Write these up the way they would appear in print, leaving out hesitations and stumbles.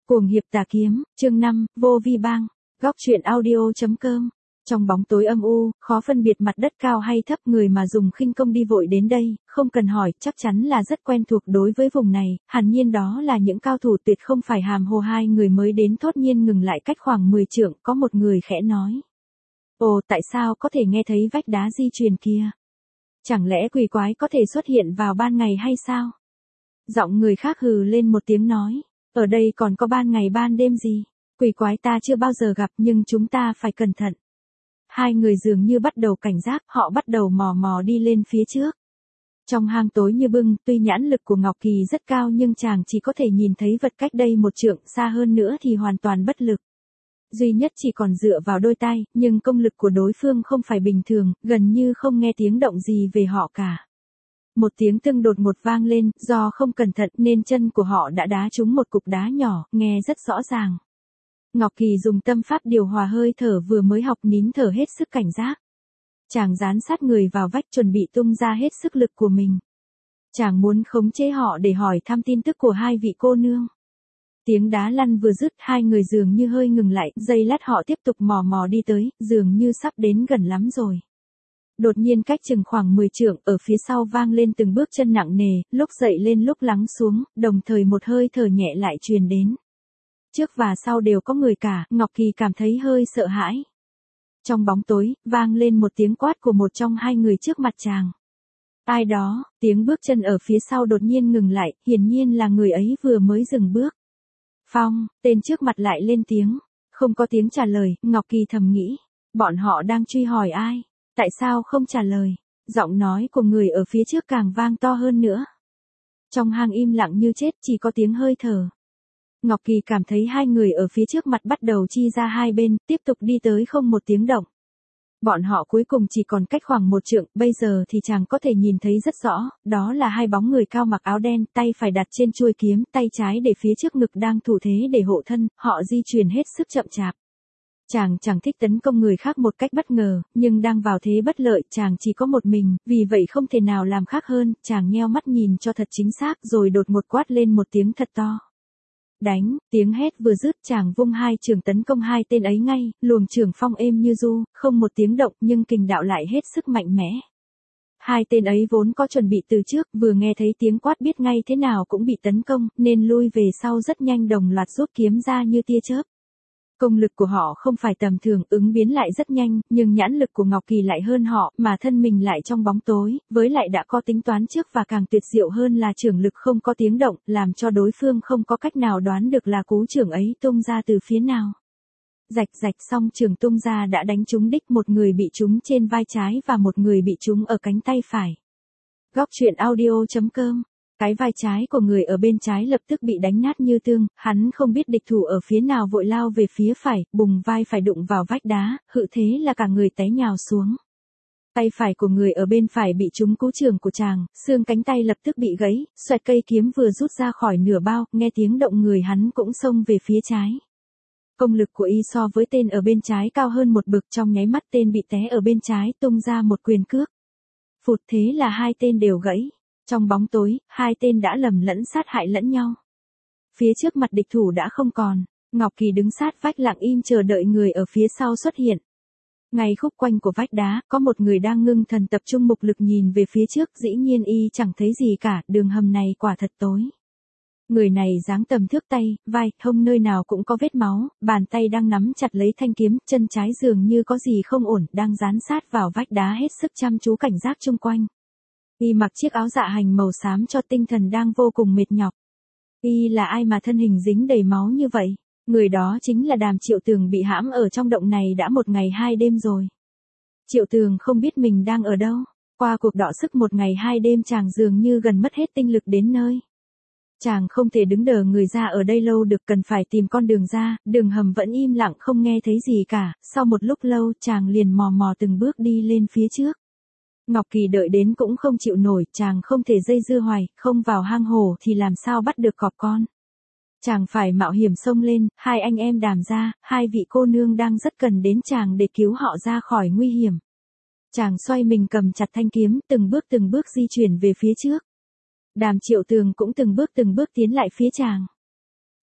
Cuồng hiệp tà kiếm, chương 5, vô vi bang, góc truyện audio.com. Trong bóng tối âm u, khó phân biệt mặt đất cao hay thấp, người mà dùng khinh công đi vội đến đây, không cần hỏi, chắc chắn là rất quen thuộc đối với vùng này, hẳn nhiên đó là những cao thủ tuyệt không phải hàm hồ. Hai người mới đến thốt nhiên ngừng lại cách khoảng 10 trượng, có một người khẽ nói. Ồ, tại sao có thể nghe thấy vách đá di truyền kia? Chẳng lẽ quỷ quái có thể xuất hiện vào ban ngày hay sao? Giọng người khác hừ lên một tiếng nói. Ở đây còn có ban ngày ban đêm gì? Quỷ quái ta chưa bao giờ gặp, nhưng chúng ta phải cẩn thận. Hai người dường như bắt đầu cảnh giác, họ bắt đầu mò mò đi lên phía trước. Trong hang tối như bưng, tuy nhãn lực của Ngọc Kỳ rất cao nhưng chàng chỉ có thể nhìn thấy vật cách đây một trượng, xa hơn nữa thì hoàn toàn bất lực. Duy nhất chỉ còn dựa vào đôi tay, nhưng công lực của đối phương không phải bình thường, gần như không nghe tiếng động gì về họ cả. Một tiếng tưng đột ngột vang lên, do không cẩn thận nên chân của họ đã đá trúng một cục đá nhỏ, nghe rất rõ ràng. Ngọc Kỳ dùng tâm pháp điều hòa hơi thở, vừa mới học nín thở hết sức cảnh giác. Chàng dán sát người vào vách chuẩn bị tung ra hết sức lực của mình. Chàng muốn khống chế họ để hỏi thăm tin tức của hai vị cô nương. Tiếng đá lăn vừa dứt, hai người dường như hơi ngừng lại, giây lát họ tiếp tục mò mò đi tới, dường như sắp đến gần lắm rồi. Đột nhiên cách chừng khoảng 10 trượng, ở phía sau vang lên từng bước chân nặng nề, lúc dậy lên lúc lắng xuống, đồng thời một hơi thở nhẹ lại truyền đến. Trước và sau đều có người cả, Ngọc Kỳ cảm thấy hơi sợ hãi. Trong bóng tối, vang lên một tiếng quát của một trong hai người trước mặt chàng. Ai đó, tiếng bước chân ở phía sau đột nhiên ngừng lại, hiển nhiên là người ấy vừa mới dừng bước. Phong, tên trước mặt lại lên tiếng. Không có tiếng trả lời, Ngọc Kỳ thầm nghĩ. Bọn họ đang truy hỏi ai? Tại sao không trả lời? Giọng nói của người ở phía trước càng vang to hơn nữa. Trong hang im lặng như chết, chỉ có tiếng hơi thở. Ngọc Kỳ cảm thấy hai người ở phía trước mặt bắt đầu chi ra hai bên, tiếp tục đi tới không một tiếng động. Bọn họ cuối cùng chỉ còn cách khoảng một trượng, bây giờ thì chàng có thể nhìn thấy rất rõ, đó là hai bóng người cao mặc áo đen, tay phải đặt trên chuôi kiếm, tay trái để phía trước ngực đang thủ thế để hộ thân, họ di chuyển hết sức chậm chạp. Chàng chẳng thích tấn công người khác một cách bất ngờ, nhưng đang vào thế bất lợi, chàng chỉ có một mình, vì vậy không thể nào làm khác hơn, chàng nheo mắt nhìn cho thật chính xác rồi đột ngột quát lên một tiếng thật to. Đánh, tiếng hét vừa dứt, chàng vung hai chưởng tấn công hai tên ấy ngay, luồng chưởng phong êm như du, không một tiếng động nhưng kình đạo lại hết sức mạnh mẽ. Hai tên ấy vốn có chuẩn bị từ trước, vừa nghe thấy tiếng quát biết ngay thế nào cũng bị tấn công, nên lui về sau rất nhanh, đồng loạt rút kiếm ra như tia chớp. Công lực của họ không phải tầm thường, ứng biến lại rất nhanh, nhưng nhãn lực của Ngọc Kỳ lại hơn họ, mà thân mình lại trong bóng tối, với lại đã có tính toán trước và càng tuyệt diệu hơn là chưởng lực không có tiếng động, làm cho đối phương không có cách nào đoán được là cú chưởng ấy tung ra từ phía nào. Rạch rạch xong chưởng tung ra đã đánh trúng đích, một người bị trúng trên vai trái và một người bị trúng ở cánh tay phải. Góc truyện audio.com. Cái vai trái của người ở bên trái lập tức bị đánh nát như tương, hắn không biết địch thủ ở phía nào vội lao về phía phải, bùng vai phải đụng vào vách đá, hự thế là cả người té nhào xuống. Tay phải của người ở bên phải bị trúng cú chưởng của chàng, xương cánh tay lập tức bị gãy, xoẹt, cây kiếm vừa rút ra khỏi nửa bao, nghe tiếng động người hắn cũng xông về phía trái. Công lực của y so với tên ở bên trái cao hơn một bậc, trong nháy mắt tên bị té ở bên trái tung ra một quyền cước. Phụt, thế là hai tên đều gãy. Trong bóng tối, hai tên đã lầm lẫn sát hại lẫn nhau. Phía trước mặt địch thủ đã không còn, Ngọc Kỳ đứng sát vách lặng im chờ đợi người ở phía sau xuất hiện. Ngay khúc quanh của vách đá, có một người đang ngưng thần tập trung mục lực nhìn về phía trước, dĩ nhiên y chẳng thấy gì cả, đường hầm này quả thật tối. Người này dáng tầm thước tay, vai, hông nơi nào cũng có vết máu, bàn tay đang nắm chặt lấy thanh kiếm, chân trái dường như có gì không ổn, đang dán sát vào vách đá hết sức chăm chú cảnh giác chung quanh. Y mặc chiếc áo dạ hành màu xám cho tinh thần đang vô cùng mệt nhọc. Y là ai mà thân hình dính đầy máu như vậy? Người đó chính là Đàm Triệu Tường, bị hãm ở trong động này đã một ngày hai đêm rồi. Triệu Tường không biết mình đang ở đâu. Qua cuộc đọ sức một ngày hai đêm, chàng dường như gần mất hết tinh lực đến nơi. Chàng không thể đứng đờ người ra ở đây lâu được, cần phải tìm con đường ra, đường hầm vẫn im lặng không nghe thấy gì cả, sau một lúc lâu chàng liền mò mò từng bước đi lên phía trước. Ngọc Kỳ đợi đến cũng không chịu nổi, chàng không thể dây dưa hoài, không vào hang hổ thì làm sao bắt được cọp con. Chàng phải mạo hiểm xông lên, hai anh em Đàm gia, hai vị cô nương đang rất cần đến chàng để cứu họ ra khỏi nguy hiểm. Chàng xoay mình cầm chặt thanh kiếm, từng bước di chuyển về phía trước. Đàm Triệu Tường cũng từng bước tiến lại phía chàng.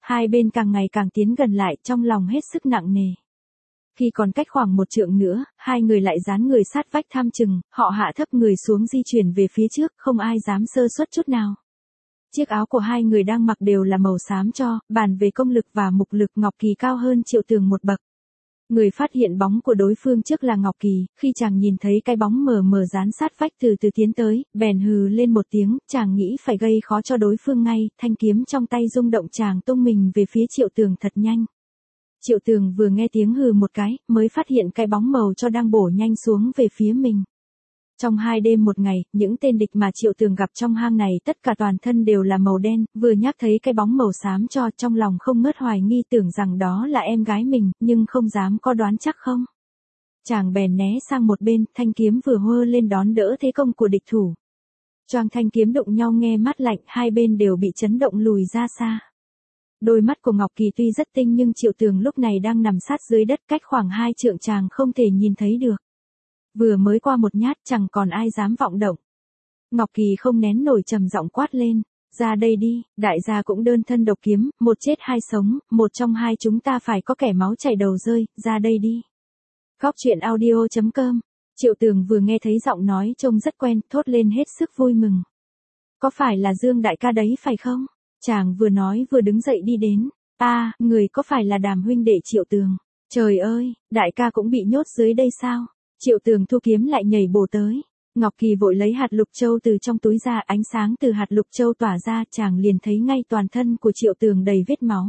Hai bên càng ngày càng tiến gần lại, trong lòng hết sức nặng nề. Khi còn cách khoảng 1 trượng nữa, hai người lại dán người sát vách tham chừng, họ hạ thấp người xuống di chuyển về phía trước, không ai dám sơ suất chút nào. Chiếc áo của hai người đang mặc đều là màu xám cho, bàn về công lực và mục lực Ngọc Kỳ cao hơn Triệu Tường một bậc. Người phát hiện bóng của đối phương trước là Ngọc Kỳ, khi chàng nhìn thấy cái bóng mờ mờ dán sát vách từ từ tiến tới, bèn hừ lên một tiếng, chàng nghĩ phải gây khó cho đối phương ngay, thanh kiếm trong tay rung động chàng tung mình về phía Triệu Tường thật nhanh. Triệu Tường vừa nghe tiếng hừ một cái, mới phát hiện cái bóng màu cho đang bổ nhanh xuống về phía mình. Trong 2 đêm 1 ngày, những tên địch mà Triệu Tường gặp trong hang này tất cả toàn thân đều là màu đen, vừa nhắc thấy cái bóng màu xám cho trong lòng không ngớt hoài nghi tưởng rằng đó là em gái mình, nhưng không dám có đoán chắc không. Chàng bèn né sang một bên, thanh kiếm vừa hơ lên đón đỡ thế công của địch thủ. Choang thanh kiếm đụng nhau nghe mát lạnh, hai bên đều bị chấn động lùi ra xa. Đôi mắt của Ngọc Kỳ tuy rất tinh nhưng Triệu Tường lúc này đang nằm sát dưới đất cách khoảng 2 trượng chàng không thể nhìn thấy được. Vừa mới qua một nhát chẳng còn ai dám vọng động. Ngọc Kỳ không nén nổi trầm giọng quát lên, ra đây đi, đại gia cũng đơn thân độc kiếm, một chết hai sống, một trong hai chúng ta phải có kẻ máu chảy đầu rơi, ra đây đi. Góc truyện audio.com. Triệu Tường vừa nghe thấy giọng nói trông rất quen, thốt lên hết sức vui mừng. Có phải là Dương đại ca đấy phải không? Chàng vừa nói vừa đứng dậy đi đến. Người có phải là Đàm huynh đệ Triệu Tường? Trời ơi, đại ca cũng bị nhốt dưới đây sao? Triệu Tường thu kiếm lại nhảy bổ tới. Ngọc Kỳ vội lấy hạt lục châu từ trong túi ra, ánh sáng từ hạt lục châu tỏa ra, chàng liền thấy ngay toàn thân của Triệu Tường đầy vết máu.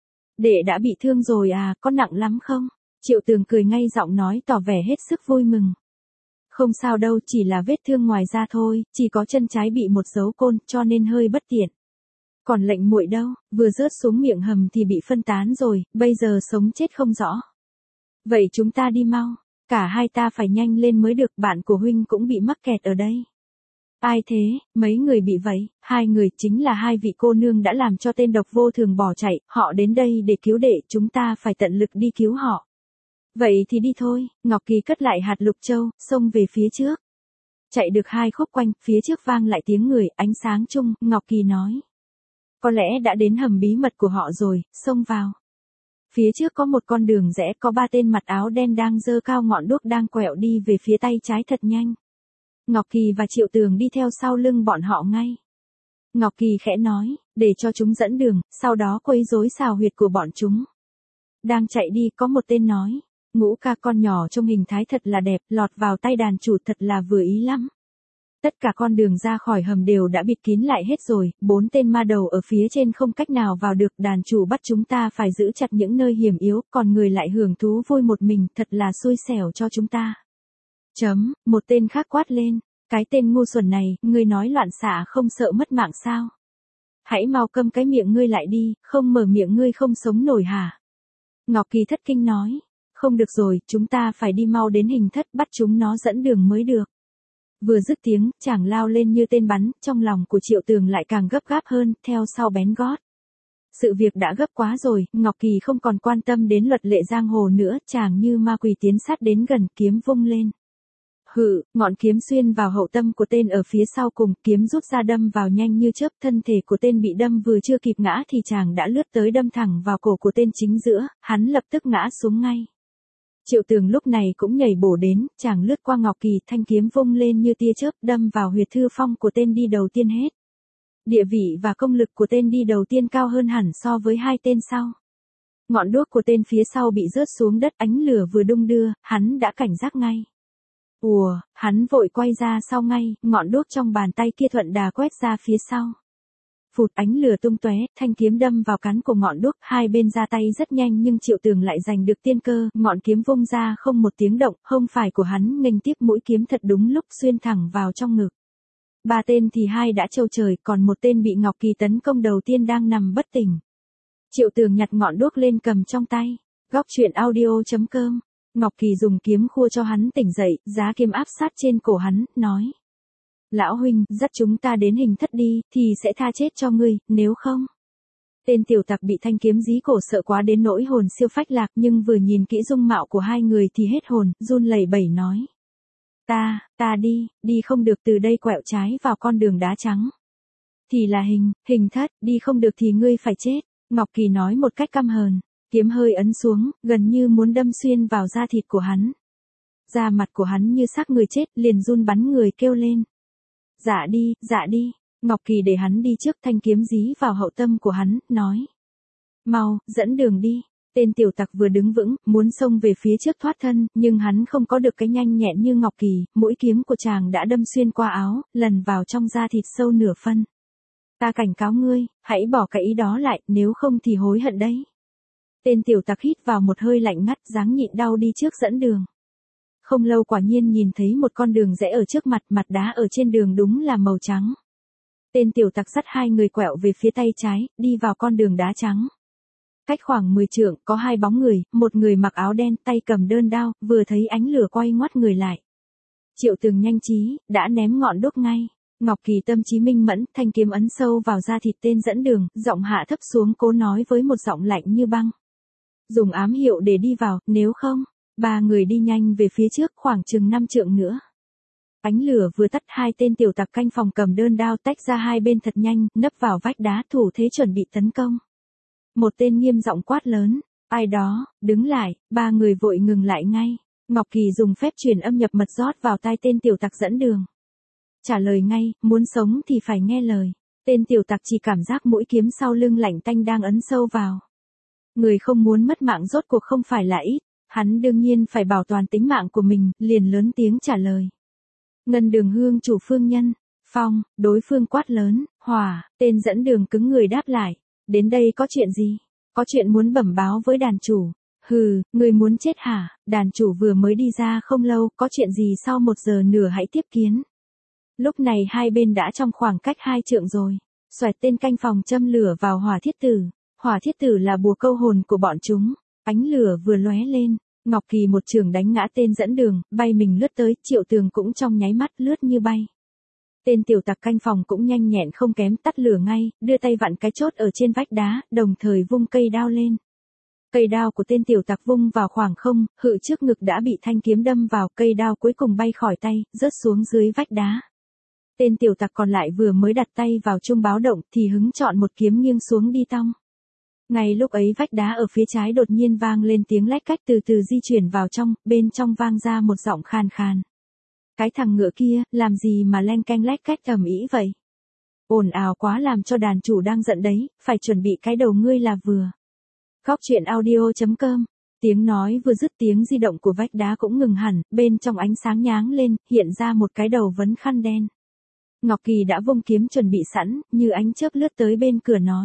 Đệ đã bị thương rồi à, có nặng lắm không? Triệu Tường cười ngay giọng nói tỏ vẻ hết sức vui mừng. Không sao đâu, chỉ là vết thương ngoài da thôi, chỉ có chân trái bị một dấu côn, cho nên hơi bất tiện. Còn lệnh muội đâu, vừa rớt xuống miệng hầm thì bị phân tán rồi, bây giờ sống chết không rõ. Vậy chúng ta đi mau, cả hai ta phải nhanh lên mới được, bạn của huynh cũng bị mắc kẹt ở đây. Ai thế, mấy người bị vậy? 2 người chính là 2 vị cô nương đã làm cho tên độc vô thường bỏ chạy, họ đến đây để cứu đệ, chúng ta phải tận lực đi cứu họ. Vậy thì đi thôi, Ngọc Kỳ cất lại hạt lục châu, xông về phía trước. Chạy được 2 khúc quanh, phía trước vang lại tiếng người, ánh sáng chung, Ngọc Kỳ nói. Có lẽ đã đến hầm bí mật của họ rồi, xông vào. Phía trước có một con đường rẽ, có 3 tên mặc áo đen đang giơ cao ngọn đuốc đang quẹo đi về phía tay trái thật nhanh. Ngọc Kỳ và Triệu Tường đi theo sau lưng bọn họ ngay. Ngọc Kỳ khẽ nói, để cho chúng dẫn đường, sau đó quấy rối xào huyệt của bọn chúng. Đang chạy đi, có một tên nói, Ngũ ca con nhỏ trông hình thái thật là đẹp, lọt vào tay đàn chủ thật là vừa ý lắm. Tất cả con đường ra khỏi hầm đều đã bịt kín lại hết rồi, 4 tên ma đầu ở phía trên không cách nào vào được, đàn chủ bắt chúng ta phải giữ chặt những nơi hiểm yếu, còn người lại hưởng thú vui một mình, thật là xui xẻo cho chúng ta. Một tên khác quát lên, cái tên ngu xuẩn này, ngươi nói loạn xạ không sợ mất mạng sao? Hãy mau câm cái miệng ngươi lại đi, không mở miệng ngươi không sống nổi hả? Ngọc Kỳ thất kinh nói, không được rồi, chúng ta phải đi mau đến Hình Thất bắt chúng nó dẫn đường mới được. Vừa dứt tiếng, chàng lao lên như tên bắn, trong lòng của Triệu Tường lại càng gấp gáp hơn, theo sau bén gót. Sự việc đã gấp quá rồi, Ngọc Kỳ không còn quan tâm đến luật lệ giang hồ nữa, chàng như ma quỷ tiến sát đến gần, kiếm vung lên. Ngọn kiếm xuyên vào hậu tâm của tên ở phía sau cùng, kiếm rút ra đâm vào nhanh như chớp, thân thể của tên bị đâm vừa chưa kịp ngã thì chàng đã lướt tới đâm thẳng vào cổ của tên chính giữa, hắn lập tức ngã xuống ngay. Triệu Tường lúc này cũng nhảy bổ đến, chàng lướt qua Ngọc Kỳ, thanh kiếm vung lên như tia chớp, đâm vào huyệt thư phong của tên đi đầu tiên hết. Địa vị và công lực của tên đi đầu tiên cao hơn hẳn so với 2 tên sau. Ngọn đuốc của tên phía sau bị rớt xuống đất, ánh lửa vừa đung đưa, hắn đã cảnh giác ngay. Hắn vội quay ra sau ngay, ngọn đuốc trong bàn tay kia thuận đà quét ra phía sau. Phụt, ánh lửa tung tóe, thanh kiếm đâm vào cán của ngọn đuốc, hai bên ra tay rất nhanh nhưng Triệu Tường lại giành được tiên cơ, ngọn kiếm vung ra không một tiếng động, hông phải của hắn nghênh tiếp mũi kiếm thật đúng lúc xuyên thẳng vào trong ngực. 3 tên thì 2 đã trâu trời, còn một tên bị Ngọc Kỳ tấn công đầu tiên đang nằm bất tỉnh. Triệu Tường nhặt ngọn đuốc lên cầm trong tay. Góc truyện audio.com. Ngọc Kỳ dùng kiếm khua cho hắn tỉnh dậy, giá kiếm áp sát trên cổ hắn, nói. Lão huynh, dắt chúng ta đến Hình Thất đi, thì sẽ tha chết cho ngươi, nếu không. Tên tiểu tặc bị thanh kiếm dí cổ sợ quá đến nỗi hồn siêu phách lạc, nhưng vừa nhìn kỹ dung mạo của 2 người thì hết hồn, run lẩy bẩy nói. Ta đi không được, từ đây quẹo trái vào con đường đá trắng. Thì là Hình Thất, đi không được thì ngươi phải chết. Ngọc Kỳ nói một cách căm hờn, kiếm hơi ấn xuống, gần như muốn đâm xuyên vào da thịt của hắn. Da mặt của hắn như xác người chết, liền run bắn người kêu lên. Dạ đi, Ngọc Kỳ để hắn đi trước, thanh kiếm dí vào hậu tâm của hắn, nói. Mau, dẫn đường đi. Tên tiểu tặc vừa đứng vững, muốn xông về phía trước thoát thân, nhưng hắn không có được cái nhanh nhẹn như Ngọc Kỳ, mũi kiếm của chàng đã đâm xuyên qua áo, lần vào trong da thịt sâu nửa phân. Ta cảnh cáo ngươi, hãy bỏ cái ý đó lại, nếu không thì hối hận đấy. Tên tiểu tặc hít vào một hơi lạnh ngắt, dáng nhịn đau đi trước dẫn đường. Không lâu quả nhiên nhìn thấy một con đường rẽ ở trước mặt, mặt đá ở trên đường đúng là màu trắng. Tên tiểu tặc dắt hai người quẹo về phía tay trái, đi vào con đường đá trắng. Cách khoảng 10 trượng, có hai bóng người, một người mặc áo đen, tay cầm đơn đao, vừa thấy ánh lửa quay ngoắt người lại. Triệu Tường nhanh trí, đã ném ngọn đuốc ngay. Ngọc Kỳ tâm trí minh mẫn, thanh kiếm ấn sâu vào da thịt tên dẫn đường, giọng hạ thấp xuống cố nói với một giọng lạnh như băng. Dùng ám hiệu để đi vào, nếu không, ba người đi nhanh về phía trước khoảng chừng 5 trượng nữa. Ánh lửa vừa tắt, hai tên tiểu tặc canh phòng cầm đơn đao tách ra hai bên thật nhanh, nấp vào vách đá thủ thế chuẩn bị tấn công. Một tên nghiêm giọng quát lớn, ai đó, đứng lại, ba người vội ngừng lại ngay. Ngọc Kỳ dùng phép truyền âm nhập mật rót vào tai tên tiểu tặc dẫn đường. Trả lời ngay, muốn sống thì phải nghe lời. Tên tiểu tặc chỉ cảm giác mũi kiếm sau lưng lạnh tanh đang ấn sâu vào. Người không muốn mất mạng rốt cuộc không phải là ít, hắn đương nhiên phải bảo toàn tính mạng của mình, liền lớn tiếng trả lời. Ngân Đường Hương chủ phương nhân, phong, đối phương quát lớn, hỏa, tên dẫn đường cứng người đáp lại. Đến đây có chuyện gì? Có chuyện muốn bẩm báo với đàn chủ. Hừ, người muốn chết hả? Đàn chủ vừa mới đi ra không lâu, có chuyện gì sau 1 giờ nửa hãy tiếp kiến. Lúc này hai bên đã trong khoảng cách 2 trượng rồi. Xoẹt, tên canh phòng châm lửa vào hỏa thiết tử. Hỏa thiết tử là bùa câu hồn của bọn chúng. Ánh lửa vừa lóe lên, Ngọc Kỳ một chưởng đánh ngã tên dẫn đường, bay mình lướt tới, Triệu Tường cũng trong nháy mắt lướt như bay. Tên tiểu tặc canh phòng cũng nhanh nhẹn không kém, tắt lửa ngay, đưa tay vặn cái chốt ở trên vách đá, đồng thời vung cây đao lên. Cây đao của tên tiểu tặc vung vào khoảng không, hự trước ngực đã bị thanh kiếm đâm vào, cây đao cuối cùng bay khỏi tay, rớt xuống dưới vách đá. Tên tiểu tặc còn lại vừa mới đặt tay vào chuông báo động thì hứng chọn một kiếm nghiêng xuống đi tong. Ngay lúc ấy vách đá ở phía trái đột nhiên vang lên tiếng lách cách từ từ di chuyển vào trong, bên trong vang ra một giọng khàn khàn. Cái thằng ngựa kia, làm gì mà len canh lách cách ầm ĩ vậy? Ồn ào quá làm cho đàn chủ đang giận đấy, phải chuẩn bị cái đầu ngươi là vừa. Góc truyện audio.com. Tiếng nói vừa dứt, tiếng di động của vách đá cũng ngừng hẳn, bên trong ánh sáng nháng lên, hiện ra một cái đầu vấn khăn đen. Ngọc Kỳ đã vung kiếm chuẩn bị sẵn, như ánh chớp lướt tới bên cửa nói.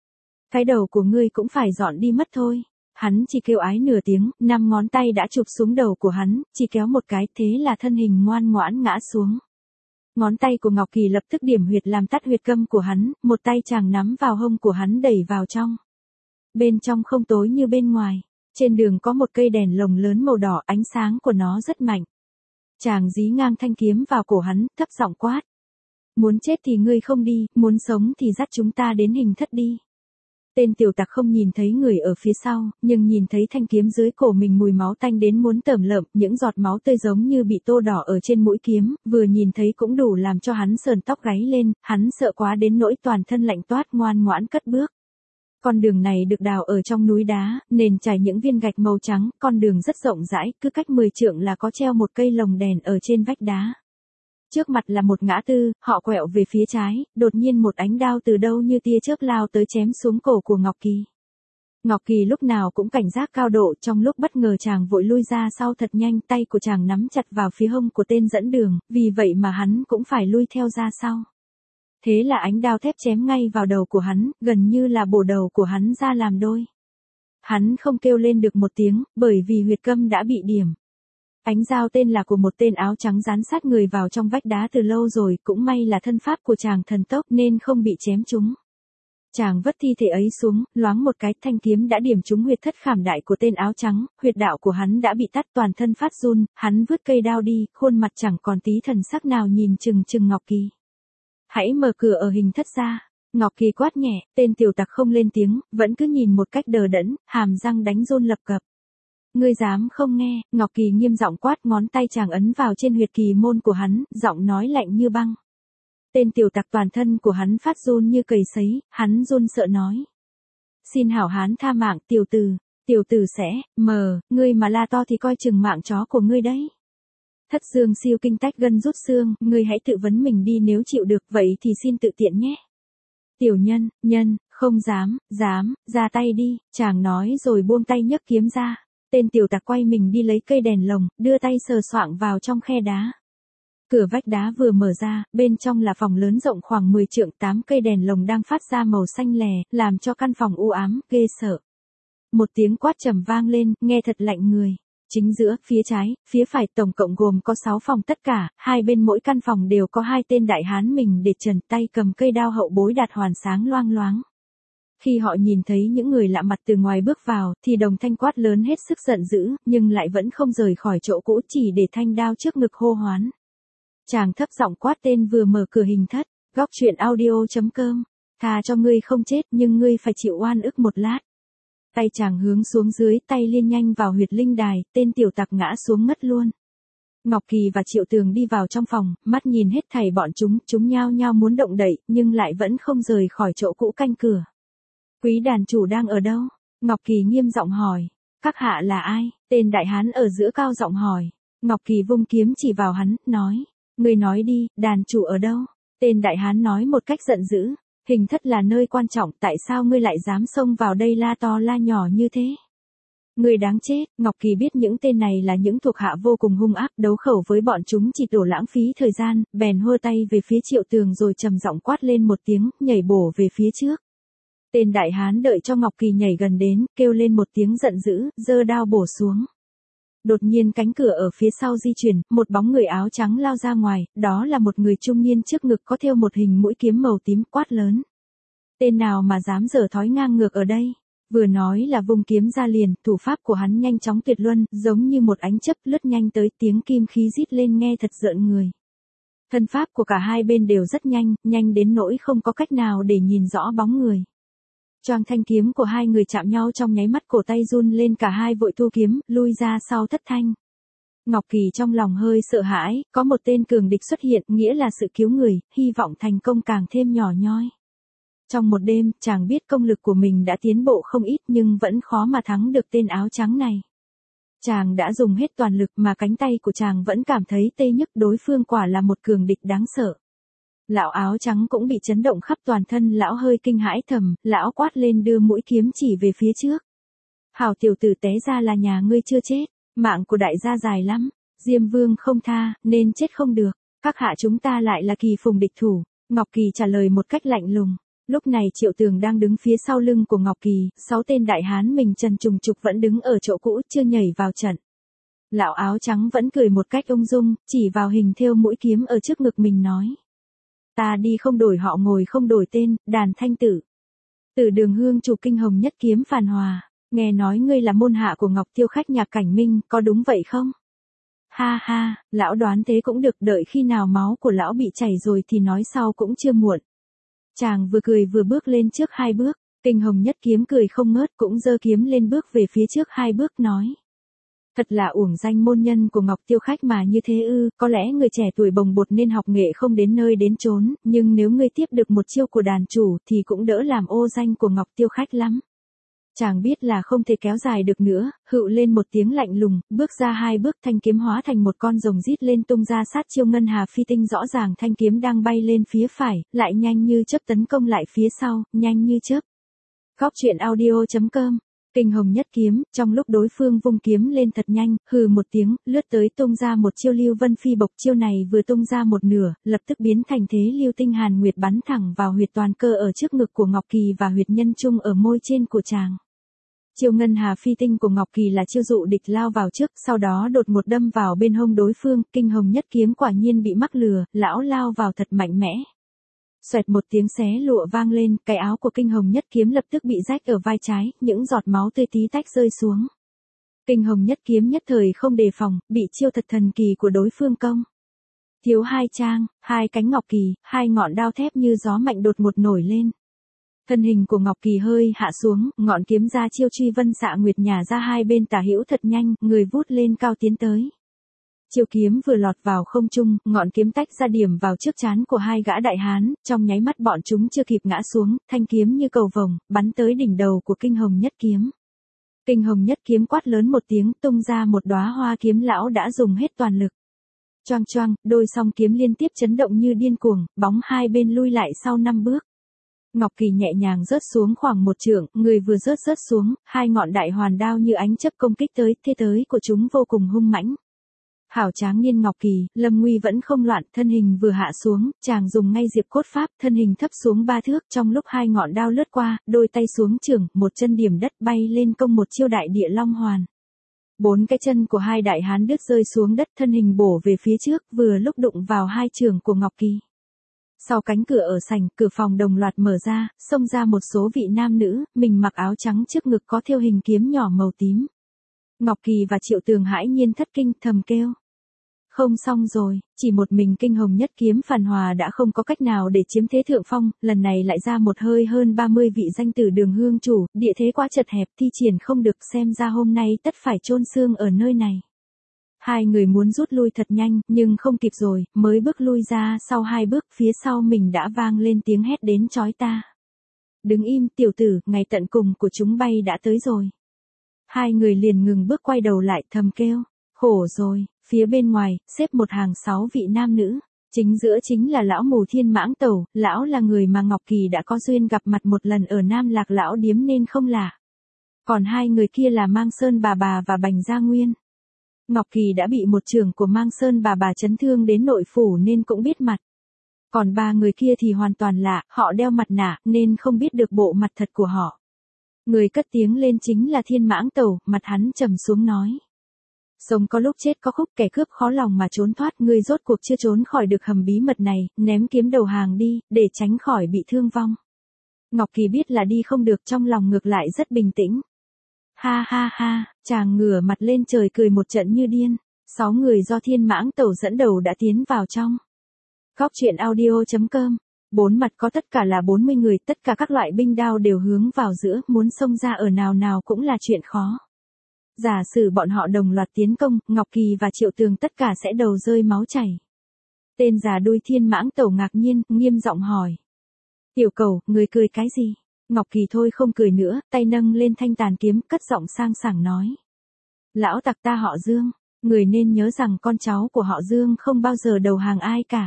Cái đầu của ngươi cũng phải dọn đi mất thôi. Hắn chỉ kêu ái nửa tiếng, 5 ngón tay đã chụp xuống đầu của hắn, chỉ kéo một cái, thế là thân hình ngoan ngoãn ngã xuống. Ngón tay của Ngọc Kỳ lập tức điểm huyệt làm tắt huyệt câm của hắn, một tay chàng nắm vào hông của hắn đẩy vào trong. Bên trong không tối như bên ngoài, trên đường có một cây đèn lồng lớn màu đỏ, ánh sáng của nó rất mạnh. Chàng dí ngang thanh kiếm vào cổ hắn, thấp giọng quát. Muốn chết thì ngươi không đi, muốn sống thì dắt chúng ta đến Hình Thất đi. Tên tiểu tặc không nhìn thấy người ở phía sau, nhưng nhìn thấy thanh kiếm dưới cổ mình mùi máu tanh đến muốn tởm lợm, những giọt máu tươi giống như bị tô đỏ ở trên mũi kiếm, vừa nhìn thấy cũng đủ làm cho hắn sờn tóc gáy lên, hắn sợ quá đến nỗi toàn thân lạnh toát, ngoan ngoãn cất bước. Con đường này được đào ở trong núi đá, nền trải những viên gạch màu trắng, con đường rất rộng rãi, cứ cách 10 trượng là có treo một cây lồng đèn ở trên vách đá. Trước mặt là một ngã tư, họ quẹo về phía trái, đột nhiên một ánh đao từ đâu như tia chớp lao tới chém xuống cổ của Ngọc Kỳ. Ngọc Kỳ lúc nào cũng cảnh giác cao độ, trong lúc bất ngờ chàng vội lui ra sau thật nhanh, tay của chàng nắm chặt vào phía hông của tên dẫn đường, vì vậy mà hắn cũng phải lui theo ra sau. Thế là ánh đao thép chém ngay vào đầu của hắn, gần như là bổ đầu của hắn ra làm đôi. Hắn không kêu lên được một tiếng, bởi vì huyệt câm đã bị điểm. Ánh dao tên là của một tên áo trắng dán sát người vào trong vách đá từ lâu rồi, cũng may là thân pháp của chàng thần tốc nên không bị chém trúng. Chàng vất thi thể ấy xuống, loáng một cái, thanh kiếm đã điểm trúng huyệt thất khảm đại của tên áo trắng, huyệt đạo của hắn đã bị tắt, toàn thân phát run, hắn vứt cây đao đi, khuôn mặt chẳng còn tí thần sắc nào, nhìn chừng chừng Ngọc Kỳ. Hãy mở cửa ở Hình Thất ra. Ngọc Kỳ quát nhẹ, tên tiểu tặc không lên tiếng, vẫn cứ nhìn một cách đờ đẫn, hàm răng đánh run lập cập. Ngươi dám không nghe? Ngọc Kỳ nghiêm giọng quát, ngón tay chàng ấn vào trên huyệt kỳ môn của hắn, giọng nói lạnh như băng. Tên tiểu tặc toàn thân của hắn phát run như cầy sấy, hắn run sợ nói. xin hảo hán tha mạng tiểu tử sẽ, ngươi mà la to thì coi chừng mạng chó của ngươi đấy. Thất dương siêu kinh tách gân rút xương, ngươi hãy tự vấn mình đi nếu chịu được vậy thì xin tự tiện nhé. Tiểu nhân, không dám, ra tay đi, chàng nói rồi buông tay nhấc kiếm ra. Tên tiểu tặc quay mình đi lấy cây đèn lồng, đưa tay sờ soạng vào trong khe đá. Cửa vách đá vừa mở ra, bên trong là phòng lớn rộng khoảng 10 trượng, 8 cây đèn lồng đang phát ra màu xanh lè, làm cho căn phòng u ám, ghê sợ. Một tiếng quát trầm vang lên, nghe thật lạnh người. Chính giữa, phía trái, phía phải tổng cộng gồm có 6 phòng tất cả, hai bên mỗi căn phòng đều có 2 tên đại hán mình để trần, tay cầm cây đao hậu bối đạt hoàn sáng loang loáng. Khi họ nhìn thấy những người lạ mặt từ ngoài bước vào, thì đồng thanh quát lớn hết sức giận dữ, nhưng lại vẫn không rời khỏi chỗ cũ chỉ để thanh đao trước ngực hô hoán. Chàng thấp giọng quát tên vừa mở cửa hình thất, góc truyện audio.com, thà cho ngươi không chết nhưng ngươi phải chịu oan ức một lát. Tay chàng hướng xuống dưới, tay liên nhanh vào huyệt linh đài, tên tiểu tặc ngã xuống ngất luôn. Ngọc Kỳ và Triệu Tường đi vào trong phòng, mắt nhìn hết thảy bọn chúng nhao nhao muốn động đậy, nhưng lại vẫn không rời khỏi chỗ cũ canh cửa. Quý đàn chủ đang ở đâu? Ngọc Kỳ nghiêm giọng hỏi. Các hạ là ai? Tên đại hán ở giữa cao giọng hỏi. Ngọc Kỳ vung kiếm chỉ vào hắn, nói. Ngươi nói đi, đàn chủ ở đâu? Tên đại hán nói một cách giận dữ. Hình thất là nơi quan trọng, tại sao ngươi lại dám xông vào đây la to la nhỏ như thế? Ngươi đáng chết. Ngọc Kỳ biết những tên này là những thuộc hạ vô cùng hung ác, đấu khẩu với bọn chúng chỉ đổ lãng phí thời gian, bèn hô tay về phía Triệu Tường rồi trầm giọng quát lên một tiếng, nhảy bổ về phía trước. Tên đại hán đợi cho Ngọc Kỳ nhảy gần đến, kêu lên một tiếng giận dữ, giơ đao bổ xuống. Đột nhiên cánh cửa ở phía sau di chuyển, một bóng người áo trắng lao ra ngoài, đó là một người trung niên trước ngực có thêu một hình mũi kiếm màu tím, quát lớn. Tên nào mà dám dở thói ngang ngược ở đây? Vừa nói là vung kiếm ra liền, thủ pháp của hắn nhanh chóng tuyệt luân, giống như một ánh chớp lướt nhanh tới, tiếng kim khí rít lên nghe thật rợn người. Thân pháp của cả hai bên đều rất nhanh đến nỗi không có cách nào để nhìn rõ bóng người. Choang thanh kiếm của hai người chạm nhau trong nháy mắt, cổ tay run lên, cả hai vội thu kiếm, lui ra sau thất thanh. Ngọc Kỳ trong lòng hơi sợ hãi, có một tên cường địch xuất hiện, nghĩa là sự cứu người, hy vọng thành công càng thêm nhỏ nhoi. Trong một đêm, chàng biết công lực của mình đã tiến bộ không ít nhưng vẫn khó mà thắng được tên áo trắng này. Chàng đã dùng hết toàn lực mà cánh tay của chàng vẫn cảm thấy tê nhức, đối phương quả là một cường địch đáng sợ. Lão áo trắng cũng bị chấn động khắp toàn thân, lão hơi kinh hãi thầm, lão quát lên đưa mũi kiếm chỉ về phía trước. Hảo tiểu tử, té ra là nhà ngươi chưa chết, mạng của đại gia dài lắm, Diêm Vương không tha, nên chết không được, các hạ chúng ta lại là kỳ phùng địch thủ. Ngọc Kỳ trả lời một cách lạnh lùng. Lúc này Triệu Tường đang đứng phía sau lưng của Ngọc Kỳ, 6 tên đại hán mình trần trùng trục vẫn đứng ở chỗ cũ chưa nhảy vào trận. Lão áo trắng vẫn cười một cách ung dung, chỉ vào hình thêu mũi kiếm ở trước ngực mình nói. Ta đi không đổi họ, ngồi không đổi tên, Đàn Thanh Tử. Từ Đường Hương chủ Kinh Hồng Nhất Kiếm Phàn Hòa, nghe nói ngươi là môn hạ của Ngọc Tiêu Khách Nhạc Cảnh Minh, có đúng vậy không? Ha ha, lão đoán thế cũng được, đợi khi nào máu của lão bị chảy rồi thì nói sau cũng chưa muộn. Chàng vừa cười vừa bước lên trước 2 bước, Kinh Hồng Nhất Kiếm cười không ngớt, cũng giơ kiếm lên bước về phía trước 2 bước nói. Thật là uổng danh môn nhân của Ngọc Tiêu Khách mà như thế ư, có lẽ người trẻ tuổi bồng bột nên học nghệ không đến nơi đến chốn, nhưng nếu ngươi tiếp được một chiêu của đàn chủ thì cũng đỡ làm ô danh của Ngọc Tiêu Khách lắm. Chàng biết là không thể kéo dài được nữa, hự lên một tiếng lạnh lùng, bước ra 2 bước, thanh kiếm hóa thành một con rồng rít lên tung ra sát chiêu ngân hà phi tinh, rõ ràng thanh kiếm đang bay lên phía phải, lại nhanh như chớp tấn công lại phía sau, nhanh như chớp. Góc truyện audio.com. Kinh Hồng Nhất Kiếm, trong lúc đối phương vung kiếm lên thật nhanh, hừ một tiếng, lướt tới tung ra một chiêu Lưu Vân Phi Bộc, chiêu này vừa tung ra một nửa, lập tức biến thành thế lưu tinh hàn nguyệt bắn thẳng vào huyệt toàn cơ ở trước ngực của Ngọc Kỳ và huyệt nhân trung ở môi trên của chàng. Chiêu ngân hà phi tinh của Ngọc Kỳ là chiêu dụ địch lao vào trước, sau đó đột ngột đâm vào bên hông đối phương, Kinh Hồng Nhất Kiếm quả nhiên bị mắc lừa, lão lao vào thật mạnh mẽ. Xoẹt một tiếng xé lụa vang lên, cái áo của Kinh Hồng Nhất Kiếm lập tức bị rách ở vai trái, những giọt máu tươi tí tách rơi xuống. Kinh Hồng Nhất Kiếm nhất thời không đề phòng, bị chiêu thật thần kỳ của đối phương công. Thiếu 2 trang, 2 cánh Ngọc Kỳ, 2 ngọn đao thép như gió mạnh đột ngột nổi lên. Thân hình của Ngọc Kỳ hơi hạ xuống, ngọn kiếm ra chiêu truy vân xạ nguyệt nhả ra hai bên tả hữu thật nhanh, người vút lên cao tiến tới. Chiêu kiếm vừa lọt vào không trung, ngọn kiếm tách ra điểm vào trước trán của hai gã đại hán, trong nháy mắt bọn chúng chưa kịp ngã xuống, thanh kiếm như cầu vồng, bắn tới đỉnh đầu của Kinh Hồng Nhất Kiếm. Kinh Hồng Nhất Kiếm quát lớn một tiếng, tung ra một đóa hoa kiếm, lão đã dùng hết toàn lực. Choang choang, đôi song kiếm liên tiếp chấn động như điên cuồng, bóng hai bên lui lại sau 5 bước. Ngọc Kỳ nhẹ nhàng rớt xuống khoảng 1 trượng, người vừa rớt xuống, hai ngọn đại hoàn đao như ánh chớp công kích tới, thế tới của chúng vô cùng hung mãnh. Hảo tráng niên Ngọc Kỳ, Lâm Nguy vẫn không loạn, thân hình vừa hạ xuống, chàng dùng ngay diệp cốt pháp, thân hình thấp xuống 3 thước, trong lúc hai ngọn đao lướt qua, đôi tay xuống chưởng, một chân điểm đất bay lên công một chiêu đại địa long hoàn. 4 cái chân của hai đại hán đứt rơi xuống đất, thân hình bổ về phía trước, vừa lúc đụng vào hai chưởng của Ngọc Kỳ. Sau cánh cửa ở sảnh, cửa phòng đồng loạt mở ra, xông ra một số vị nam nữ, mình mặc áo trắng, trước ngực có thêu hình kiếm nhỏ màu tím. Ngọc Kỳ và Triệu Tường hãi nhiên thất kinh, thầm kêu. Không xong rồi, chỉ một mình Kinh Hồng Nhất Kiếm phản hòa đã không có cách nào để chiếm thế thượng phong, lần này lại ra một hơi hơn 30 vị danh tử Đường Hương chủ, địa thế quá chật hẹp, thi triển không được, xem ra hôm nay tất phải chôn xương ở nơi này. Hai người muốn rút lui thật nhanh, nhưng không kịp rồi, mới bước lui ra, sau 2 bước, phía sau mình đã vang lên tiếng hét đến chói ta. Đứng im, tiểu tử, ngày tận cùng của chúng bay đã tới rồi. Hai người liền ngừng bước, quay đầu lại, thầm kêu, khổ rồi. Phía bên ngoài, xếp một hàng 6 vị nam nữ, chính giữa chính là lão mù Thiên Mãng Tẩu, lão là người mà Ngọc Kỳ đã có duyên gặp mặt một lần ở Nam Lạc lão điếm nên không lạ. Còn hai người kia là Mang Sơn bà và Bành Gia Nguyên. Ngọc Kỳ đã bị một trưởng của Mang Sơn bà chấn thương đến nội phủ nên cũng biết mặt. Còn 3 người kia thì hoàn toàn lạ, họ đeo mặt nạ nên không biết được bộ mặt thật của họ. Người cất tiếng lên chính là Thiên Mãng Tẩu, mặt hắn trầm xuống nói. Sống có lúc chết có khúc, kẻ cướp khó lòng mà trốn thoát, ngươi rốt cuộc chưa trốn khỏi được hầm bí mật này, ném kiếm đầu hàng đi, để tránh khỏi bị thương vong. Ngọc Kỳ biết là đi không được, trong lòng ngược lại rất bình tĩnh. Ha ha ha, chàng ngửa mặt lên trời cười một trận như điên. 6 người do Thiên Mãng Tẩu dẫn đầu đã tiến vào trong. Góc truyện audio.com. 4 mặt có tất cả là 40 người, tất cả các loại binh đao đều hướng vào giữa, muốn xông ra ở nào cũng là chuyện khó. Giả sử bọn họ đồng loạt tiến công, Ngọc Kỳ và Triệu Tường tất cả sẽ đầu rơi máu chảy. Tên già đuôi Thiên Mãng Tẩu ngạc nhiên, nghiêm giọng hỏi. Tiểu Cầu, người cười cái gì? Ngọc Kỳ thôi không cười nữa, tay nâng lên thanh tàn kiếm, cất giọng sang sảng nói. Lão tặc ta họ Dương, người nên nhớ rằng con cháu của họ Dương không bao giờ đầu hàng ai cả.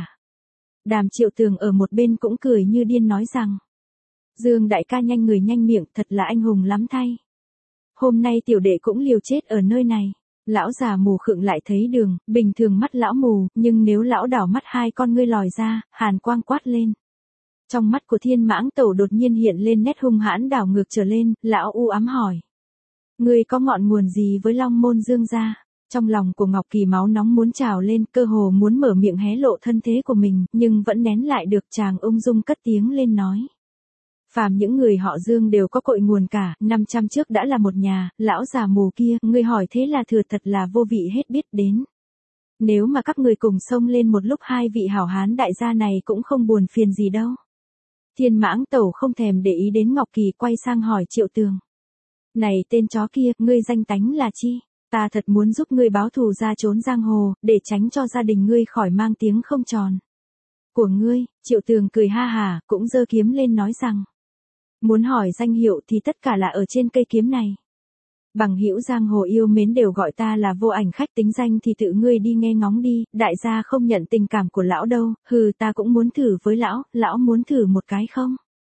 Đàm Triệu Tường ở một bên cũng cười như điên nói rằng. Dương đại ca nhanh người nhanh miệng, thật là anh hùng lắm thay. Hôm nay tiểu đệ cũng liều chết ở nơi này. Lão già mù khựng lại thấy đường, bình thường mắt lão mù, nhưng nếu lão đảo mắt hai con ngươi lòi ra, hàn quang quát lên. Trong mắt của Thiên Mãng Tẩu đột nhiên hiện lên nét hung hãn, đảo ngược trở lên, lão u ám hỏi. Ngươi có ngọn nguồn gì với Long Môn Dương gia? Trong lòng của Ngọc Kỳ máu nóng muốn trào lên, cơ hồ muốn mở miệng hé lộ thân thế của mình, nhưng vẫn nén lại được, chàng ung dung cất tiếng lên nói. Phàm những người họ Dương đều có cội nguồn cả, 500 trước đã là một nhà, lão già mù kia, ngươi hỏi thế là thừa, thật là vô vị hết biết đến. Nếu mà các người cùng xông lên một lúc, hai vị hảo hán đại gia này cũng không buồn phiền gì đâu. Thiên Mãng Tẩu không thèm để ý đến Ngọc Kỳ, quay sang hỏi Triệu Tường. Này tên chó kia, ngươi danh tánh là chi? Ta thật muốn giúp ngươi báo thù ra trốn giang hồ, để tránh cho gia đình ngươi khỏi mang tiếng không tròn. Của ngươi, Triệu Tường cười ha hả, cũng giơ kiếm lên nói rằng. Muốn hỏi danh hiệu thì tất cả là ở trên cây kiếm này. Bằng hữu giang hồ yêu mến đều gọi ta là Vô Ảnh Khách, tính danh thì tự ngươi đi nghe ngóng đi, đại gia không nhận tình cảm của lão đâu, hừ, ta cũng muốn thử với lão muốn thử một cái không?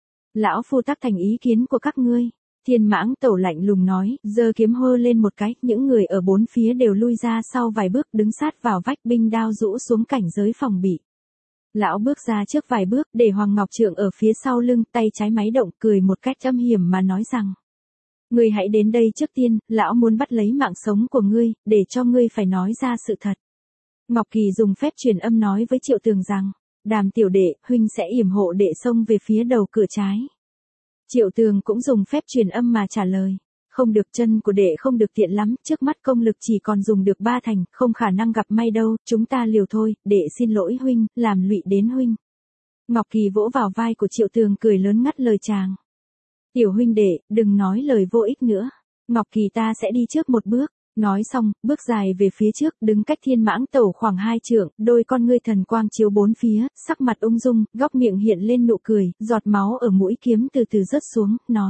Lão phu tác thành ý kiến của các ngươi. Thiên Mãng Tẩu lạnh lùng nói, giơ kiếm hơ lên một cái, những người ở bốn phía đều lui ra sau vài bước, đứng sát vào vách, binh đao rũ xuống cảnh giới phòng bị. Lão bước ra trước vài bước, để Hoàng Ngọc Trượng ở phía sau lưng, tay trái máy động, cười một cách âm hiểm mà nói rằng. Ngươi hãy đến đây trước tiên, lão muốn bắt lấy mạng sống của ngươi, để cho ngươi phải nói ra sự thật. Ngọc Kỳ dùng phép truyền âm nói với Triệu Tường rằng, Đàm tiểu đệ, huynh sẽ yểm hộ đệ xông về phía đầu cửa trái. Triệu Tường cũng dùng phép truyền âm mà trả lời. Không được, chân của đệ không được tiện lắm, trước mắt công lực chỉ còn dùng được 3 thành, không khả năng gặp may đâu, chúng ta liều thôi, đệ xin lỗi huynh, làm lụy đến huynh. Ngọc Kỳ vỗ vào vai của Triệu Tường cười lớn ngắt lời chàng. Tiểu huynh đệ, đừng nói lời vô ích nữa. Ngọc Kỳ ta sẽ đi trước một bước. Nói xong, bước dài về phía trước, đứng cách Thiên Mãng Tẩu khoảng 2 trượng, đôi con ngươi thần quang chiếu bốn phía, sắc mặt ung dung, góc miệng hiện lên nụ cười, giọt máu ở mũi kiếm từ từ rớt xuống, nói.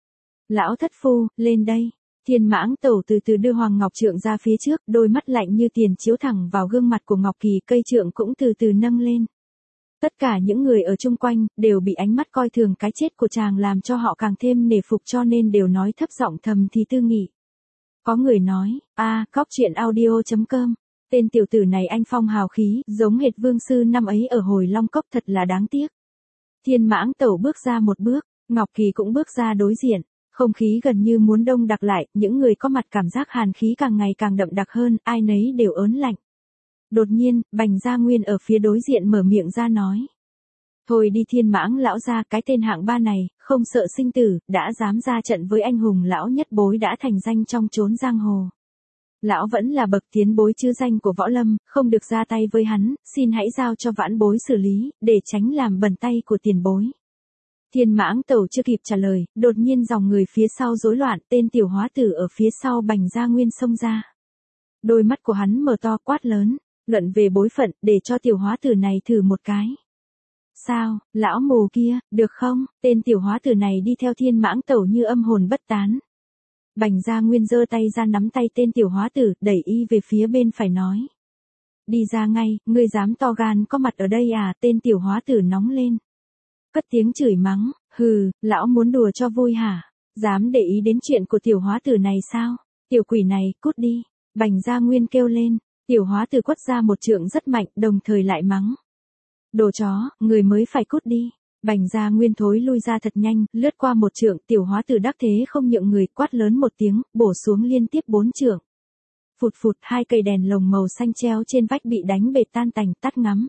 Lão thất phu, lên đây. Thiên Mãng Tẩu từ từ đưa Hoàng Ngọc Trượng ra phía trước, đôi mắt lạnh như tiền chiếu thẳng vào gương mặt của Ngọc Kỳ, cây trượng cũng từ từ nâng lên. Tất cả những người ở chung quanh, đều bị ánh mắt coi thường cái chết của chàng làm cho họ càng thêm nể phục, cho nên đều nói thấp giọng thầm thì tư nghị. Có người nói, cóc truyện audio.com, tên tiểu tử này anh phong hào khí, giống hệt vương sư năm ấy ở hồi Long Cốc, thật là đáng tiếc. Thiên Mãng Tẩu bước ra một bước, Ngọc Kỳ cũng bước ra đối diện, không khí gần như muốn đông đặc lại, những người có mặt cảm giác hàn khí càng ngày càng đậm đặc hơn, ai nấy đều ớn lạnh. Đột nhiên, Bành Gia Nguyên ở phía đối diện mở miệng ra nói. Thôi đi Thiên Mãng lão gia, cái tên hạng ba này, không sợ sinh tử, đã dám ra trận với anh hùng lão nhất bối đã thành danh trong chốn giang hồ. Lão vẫn là bậc tiến bối chứ danh của võ lâm, không được ra tay với hắn, xin hãy giao cho vãn bối xử lý, để tránh làm bẩn tay của tiền bối. Thiên Mãng Tẩu chưa kịp trả lời, đột nhiên dòng người phía sau rối loạn, tên tiểu hóa tử ở phía sau Bành Gia Nguyên xông ra. Đôi mắt của hắn mở to quát lớn, luận về bối phận, để cho tiểu hóa tử này thử một cái. Sao, lão mù kia, được không? Tên tiểu hóa tử này đi theo Thiên Mãng Tẩu như âm hồn bất tán. Bành Gia Nguyên giơ tay ra nắm tay tên tiểu hóa tử, đẩy y về phía bên phải nói. Đi ra ngay, ngươi dám to gan có mặt ở đây à? Tên tiểu hóa tử nóng lên. Cất tiếng chửi mắng, hừ, lão muốn đùa cho vui hả? Dám để ý đến chuyện của tiểu hóa tử này sao? Tiểu quỷ này, cút đi. Bành Gia Nguyên kêu lên, tiểu hóa tử quất ra một trượng rất mạnh, đồng thời lại mắng. Đồ chó, người mới phải cút đi. Bành Gia Nguyên thối lui ra thật nhanh, lướt qua một trượng, tiểu hóa tử đắc thế không nhượng người, quát lớn một tiếng, bổ xuống liên tiếp 4 trượng. Phụt phụt, 2 cây đèn lồng màu xanh treo trên vách bị đánh bệt tan tành, tắt ngắm.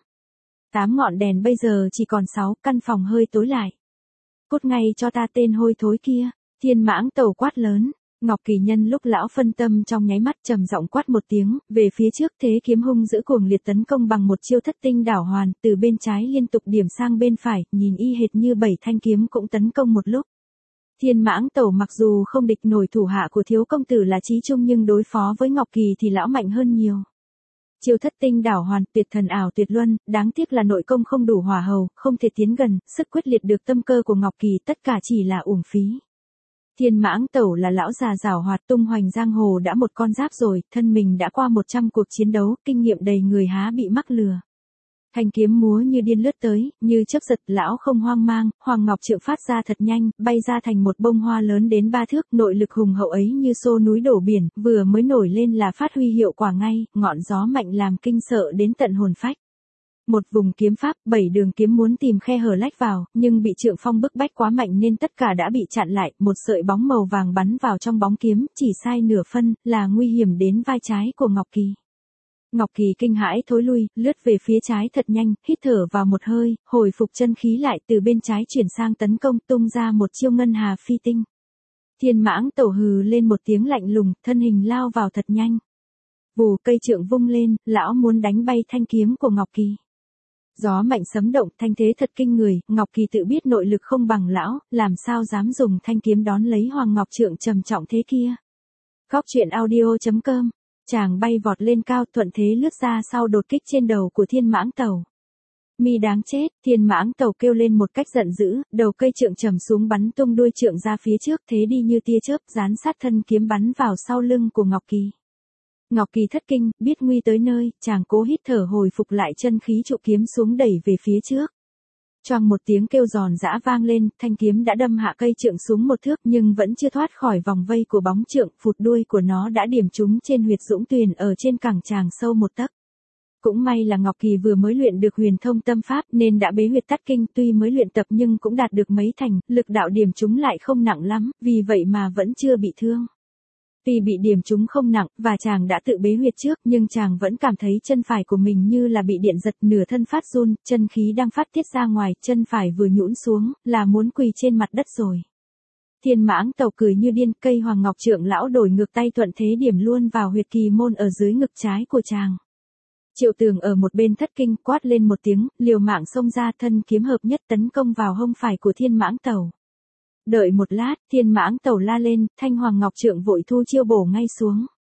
8 ngọn đèn bây giờ chỉ còn 6, căn phòng hơi tối lại. Cút ngay cho ta tên hôi thối kia. Thiên Mãng Tẩu quát lớn. Ngọc Kỳ nhân lúc lão phân tâm trong nháy mắt trầm giọng quát một tiếng, về phía trước thế kiếm hung dữ cuồng liệt tấn công bằng một chiêu thất tinh đảo hoàn, từ bên trái liên tục điểm sang bên phải, nhìn y hệt như 7 thanh kiếm cũng tấn công một lúc. Thiên Mãng Tẩu mặc dù không địch nổi thủ hạ của thiếu công tử là Chí Trung nhưng đối phó với Ngọc Kỳ thì lão mạnh hơn nhiều. Chiêu thất tinh đảo hoàn, tuyệt thần ảo tuyệt luân, đáng tiếc là nội công không đủ hỏa hầu, không thể tiến gần, sức quyết liệt được tâm cơ của Ngọc Kỳ, tất cả chỉ là uổng phí. Thiên Mãng Tẩu là lão già giảo hoạt tung hoành giang hồ đã một con giáp rồi, thân mình đã qua 100 cuộc chiến đấu, kinh nghiệm đầy người há bị mắc lừa. Thanh kiếm múa như điên lướt tới, như chớp giật, lão không hoang mang, Hoàng Ngọc Trượng phát ra thật nhanh, bay ra thành một bông hoa lớn đến 3 thước, nội lực hùng hậu ấy như xô núi đổ biển, vừa mới nổi lên là phát huy hiệu quả ngay, ngọn gió mạnh làm kinh sợ đến tận hồn phách. Một vùng kiếm pháp, 7 đường kiếm muốn tìm khe hở lách vào, nhưng bị Trượng Phong bức bách quá mạnh nên tất cả đã bị chặn lại, một sợi bóng màu vàng bắn vào trong bóng kiếm, chỉ sai nửa phân, là nguy hiểm đến vai trái của Ngọc Kỳ. Ngọc Kỳ kinh hãi thối lui, lướt về phía trái thật nhanh, hít thở vào một hơi, hồi phục chân khí lại, từ bên trái chuyển sang tấn công, tung ra một chiêu ngân hà phi tinh. Thiên Mãng Tẩu hừ lên một tiếng lạnh lùng, thân hình lao vào thật nhanh. Vù, cây trượng vung lên, lão muốn đánh bay thanh kiếm của Ngọc Kỳ. Gió mạnh sấm động, thanh thế thật kinh người, Ngọc Kỳ tự biết nội lực không bằng lão, làm sao dám dùng thanh kiếm đón lấy Hoàng Ngọc Trượng trầm trọng thế kia. Góc truyện audio.com, chàng bay vọt lên cao, thuận thế lướt ra sau đột kích trên đầu của Thiên Mãng Tẩu. Mi đáng chết, Thiên Mãng Tẩu kêu lên một cách giận dữ, đầu cây trượng trầm xuống bắn tung đuôi trượng ra phía trước, thế đi như tia chớp, dán sát thân kiếm bắn vào sau lưng của Ngọc Kỳ. Ngọc Kỳ thất kinh, biết nguy tới nơi, chàng cố hít thở hồi phục lại chân khí trụ kiếm xuống đẩy về phía trước. Choang một tiếng kêu giòn giã vang lên, thanh kiếm đã đâm hạ cây trượng xuống 1 thước nhưng vẫn chưa thoát khỏi vòng vây của bóng trượng, phụt đuôi của nó đã điểm trúng trên huyệt dũng tuyền ở trên cẳng chàng sâu 1 tấc. Cũng may là Ngọc Kỳ vừa mới luyện được huyền thông tâm pháp nên đã bế huyệt tắt kinh, tuy mới luyện tập nhưng cũng đạt được mấy thành, lực đạo điểm trúng lại không nặng lắm, vì vậy mà vẫn chưa bị thương. Tuy bị điểm trúng không nặng, và chàng đã tự bế huyệt trước, nhưng chàng vẫn cảm thấy chân phải của mình như là bị điện giật, nửa thân phát run, chân khí đang phát tiết ra ngoài, chân phải vừa nhũn xuống, là muốn quỳ trên mặt đất rồi. Thiên Mãng Tẩu cười như điên, cây Hoàng Ngọc Trượng lão đổi ngược tay thuận thế điểm luôn vào huyệt kỳ môn ở dưới ngực trái của chàng. Triệu Tường ở một bên thất kinh, quát lên một tiếng, liều mạng xông ra, thân kiếm hợp nhất tấn công vào hông phải của Thiên Mãng Tẩu. Đợi một lát, Thiên Mãng Tẩu la lên, thanh Hoàng Ngọc Trượng vội thu chiêu bổ ngay xuống.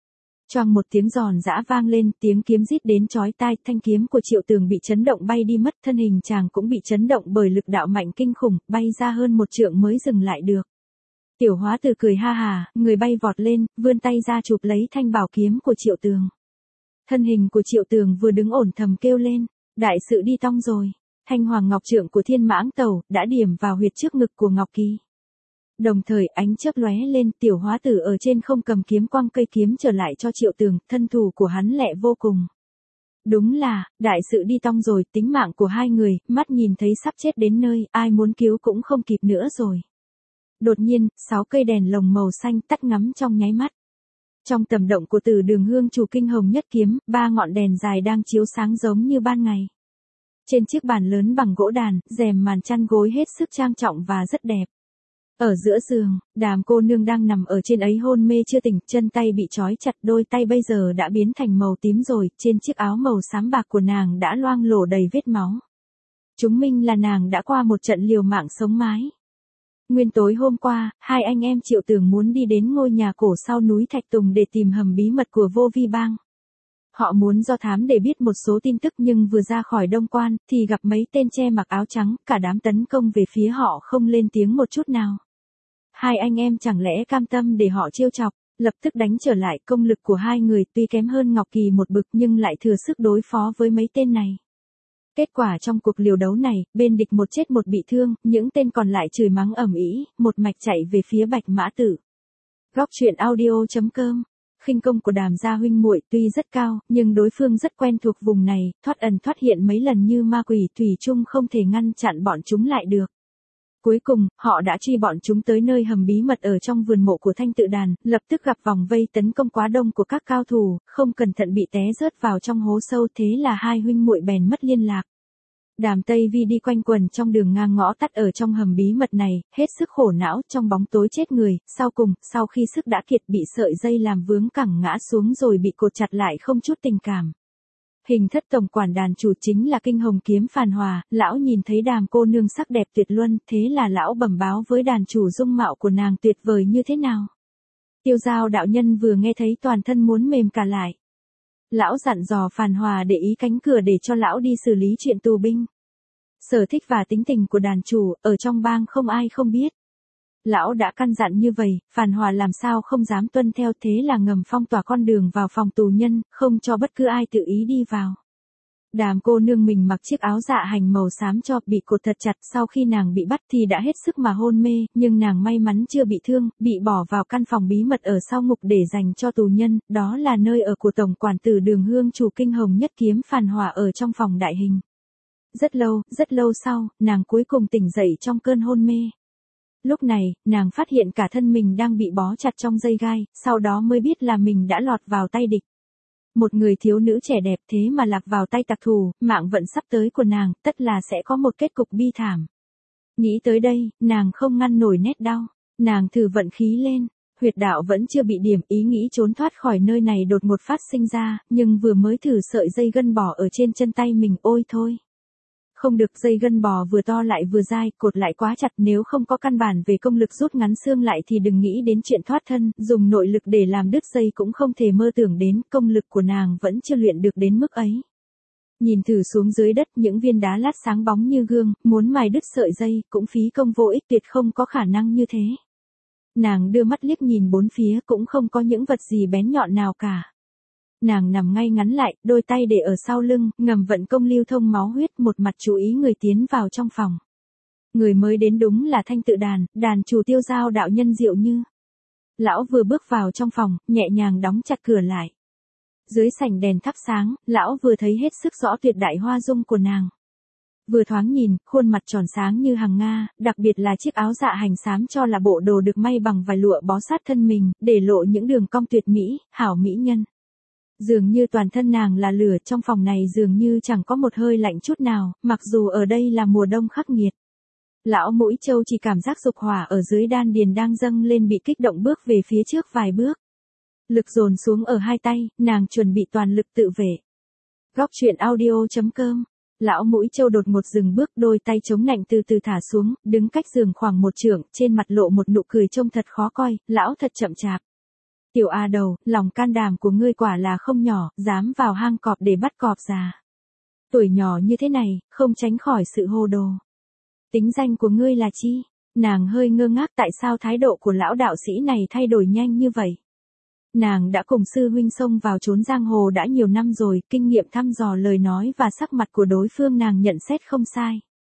Choang một tiếng giòn giã vang lên, tiếng kiếm rít đến chói tai, thanh kiếm của Triệu Tường bị chấn động bay đi mất, thân hình chàng cũng bị chấn động bởi lực đạo mạnh kinh khủng, bay ra hơn 1 trượng mới dừng lại được. Tiểu Hóa Tử cười ha hà, người bay vọt lên, vươn tay ra chụp lấy thanh bảo kiếm của Triệu Tường. Thân hình của Triệu Tường vừa đứng ổn thầm kêu lên, đại sự đi tong rồi. Thanh hoàng ngọc trượng của Thiên Mãng Tẩu đã điểm vào huyệt trước ngực của Ngọc Kỳ. Đồng thời ánh chớp lóe lên, Tiểu Hóa Tử ở trên không cầm kiếm quăng cây kiếm trở lại cho Triệu Tường, thân thủ của hắn lẹ vô cùng. Đúng là, đại sự đi tong rồi, tính mạng của hai người, mắt nhìn thấy sắp chết đến nơi, ai muốn cứu cũng không kịp nữa rồi. Đột nhiên, 6 cây đèn lồng màu xanh tắt ngắm trong nháy mắt. Trong tầm động của Tử Đường Hương chủ kinh hồng nhất kiếm, 3 ngọn đèn dài đang chiếu sáng giống như ban ngày. Trên chiếc bàn lớn bằng gỗ đàn, rèm màn chăn gối hết sức trang trọng và rất đẹp. Ở giữa giường, Đàm cô nương đang nằm ở trên ấy hôn mê chưa tỉnh, chân tay bị trói chặt, đôi tay bây giờ đã biến thành màu tím rồi, trên chiếc áo màu xám bạc của nàng đã loang lổ đầy vết máu. Chúng minh là nàng đã qua một trận liều mạng sống mái. Nguyên tối hôm qua, hai anh em Triệu Tường muốn đi đến ngôi nhà cổ sau núi Thạch Tùng để tìm hầm bí mật của Vô Vi Bang. Họ muốn do thám để biết một số tin tức nhưng vừa ra khỏi Đông Quan, thì gặp mấy tên che mặc áo trắng, cả đám tấn công về phía họ không lên tiếng một chút nào. Hai anh em chẳng lẽ cam tâm để họ trêu chọc, lập tức đánh trở lại. Công lực của hai người tuy kém hơn Ngọc Kỳ một bậc nhưng lại thừa sức đối phó với mấy tên này. Kết quả trong cuộc liều đấu này, bên địch một chết một bị thương, những tên còn lại chửi mắng ầm ĩ, một mạch chạy về phía Bạch Mã Tử. Góc truyện audio.com. Khinh công của Đàm gia huynh muội tuy rất cao, nhưng đối phương rất quen thuộc vùng này, thoát ẩn thoát hiện mấy lần như ma quỷ, thủy chung không thể ngăn chặn bọn chúng lại được. Cuối cùng, họ đã truy bọn chúng tới nơi hầm bí mật ở trong vườn mộ của Thanh Tự Đàn, lập tức gặp vòng vây tấn công quá đông của các cao thủ, không cẩn thận bị té rớt vào trong hố sâu, thế là hai huynh muội bèn mất liên lạc. Đàm Tây Vi đi quanh quần trong đường ngang ngõ tắt ở trong hầm bí mật này, hết sức khổ não, trong bóng tối chết người, sau cùng, sau khi sức đã kiệt bị sợi dây làm vướng cẳng ngã xuống rồi bị cột chặt lại không chút tình cảm. Hình thất tổng quản đàn chủ chính là Kinh Hồng Kiếm Phàn Hòa, lão nhìn thấy Đàm cô nương sắc đẹp tuyệt luân, thế là lão bẩm báo với đàn chủ dung mạo của nàng tuyệt vời như thế nào. Tiêu Giao đạo nhân vừa nghe thấy toàn thân muốn mềm cả lại. Lão dặn dò Phàn Hòa để ý cánh cửa để cho lão đi xử lý chuyện tù binh. Sở thích và tính tình của đàn chủ, ở trong bang không ai không biết. Lão đã căn dặn như vậy, Phàn Hòa làm sao không dám tuân theo, thế là ngầm phong tỏa con đường vào phòng tù nhân, không cho bất cứ ai tự ý đi vào. Đàm cô nương mình mặc chiếc áo dạ hành màu xám cho, bị cột thật chặt, sau khi nàng bị bắt thì đã hết sức mà hôn mê, nhưng nàng may mắn chưa bị thương, bị bỏ vào căn phòng bí mật ở sau ngục để dành cho tù nhân, đó là nơi ở của tổng quản Tử Đường Hương chủ Kinh Hồng nhất kiếm Phàn Hòa ở trong phòng đại hình. Rất lâu sau, nàng cuối cùng tỉnh dậy trong cơn hôn mê. Lúc này, nàng phát hiện cả thân mình đang bị bó chặt trong dây gai, sau đó mới biết là mình đã lọt vào tay địch. Một người thiếu nữ trẻ đẹp thế mà lạc vào tay tặc thù, mạng vận sắp tới của nàng, tất là sẽ có một kết cục bi thảm. Nghĩ tới đây, nàng không ngăn nổi nét đau, nàng thử vận khí lên, huyệt đạo vẫn chưa bị điểm, ý nghĩ trốn thoát khỏi nơi này đột ngột phát sinh ra, nhưng vừa mới thử sợi dây gân bò ở trên chân tay mình, ôi thôi. Không được, dây gân bò vừa to lại vừa dai, cột lại quá chặt, nếu không có căn bản về công lực rút ngắn xương lại thì đừng nghĩ đến chuyện thoát thân, dùng nội lực để làm đứt dây cũng không thể mơ tưởng đến, công lực của nàng vẫn chưa luyện được đến mức ấy. Nhìn thử xuống dưới đất những viên đá lát sáng bóng như gương, muốn mài đứt sợi dây, cũng phí công vô ích, tuyệt không có khả năng như thế. Nàng đưa mắt liếc nhìn bốn phía cũng không có những vật gì bén nhọn nào cả. Nàng nằm ngay ngắn lại, đôi tay để ở sau lưng, ngầm vận công lưu thông máu huyết, một mặt chú ý người tiến vào trong phòng. Người mới đến đúng là Thanh Tự Đàn, đàn chủ Tiêu Giao đạo nhân Diệu Như. Lão vừa bước vào trong phòng, nhẹ nhàng đóng chặt cửa lại. Dưới sảnh đèn thắp sáng, lão vừa thấy hết sức rõ tuyệt đại hoa dung của nàng. Vừa thoáng nhìn, khuôn mặt tròn sáng như hằng nga, đặc biệt là chiếc áo dạ hành xám cho là bộ đồ được may bằng vải lụa bó sát thân mình, để lộ những đường cong tuyệt mỹ, hảo mỹ nhân. Dường như toàn thân nàng là lửa, trong phòng này dường như chẳng có một hơi lạnh chút nào, mặc dù ở đây là mùa đông khắc nghiệt. Lão Mũi Châu chỉ cảm giác dục hỏa ở dưới đan điền đang dâng lên, bị kích động bước về phía trước vài bước. Lực dồn xuống ở hai tay, nàng chuẩn bị toàn lực tự vệ. Góc truyện audio.com. Lão Mũi Châu đột ngột dừng bước, đôi tay chống nạnh từ từ thả xuống, đứng cách giường khoảng 1 trượng, trên mặt lộ một nụ cười trông thật khó coi, lão thật chậm chạp. Tiểu A Đầu, lòng can đảm của ngươi quả là không nhỏ, dám vào hang cọp để bắt cọp già. Tuổi nhỏ như thế này, không tránh khỏi sự hồ đồ. Tính danh của ngươi là chi? Nàng hơi ngơ ngác tại sao thái độ của lão đạo sĩ này thay đổi nhanh như vậy. Nàng đã cùng sư huynh xông vào chốn giang hồ đã nhiều năm rồi, kinh nghiệm thăm dò lời nói và sắc mặt của đối phương nàng nhận xét không sai.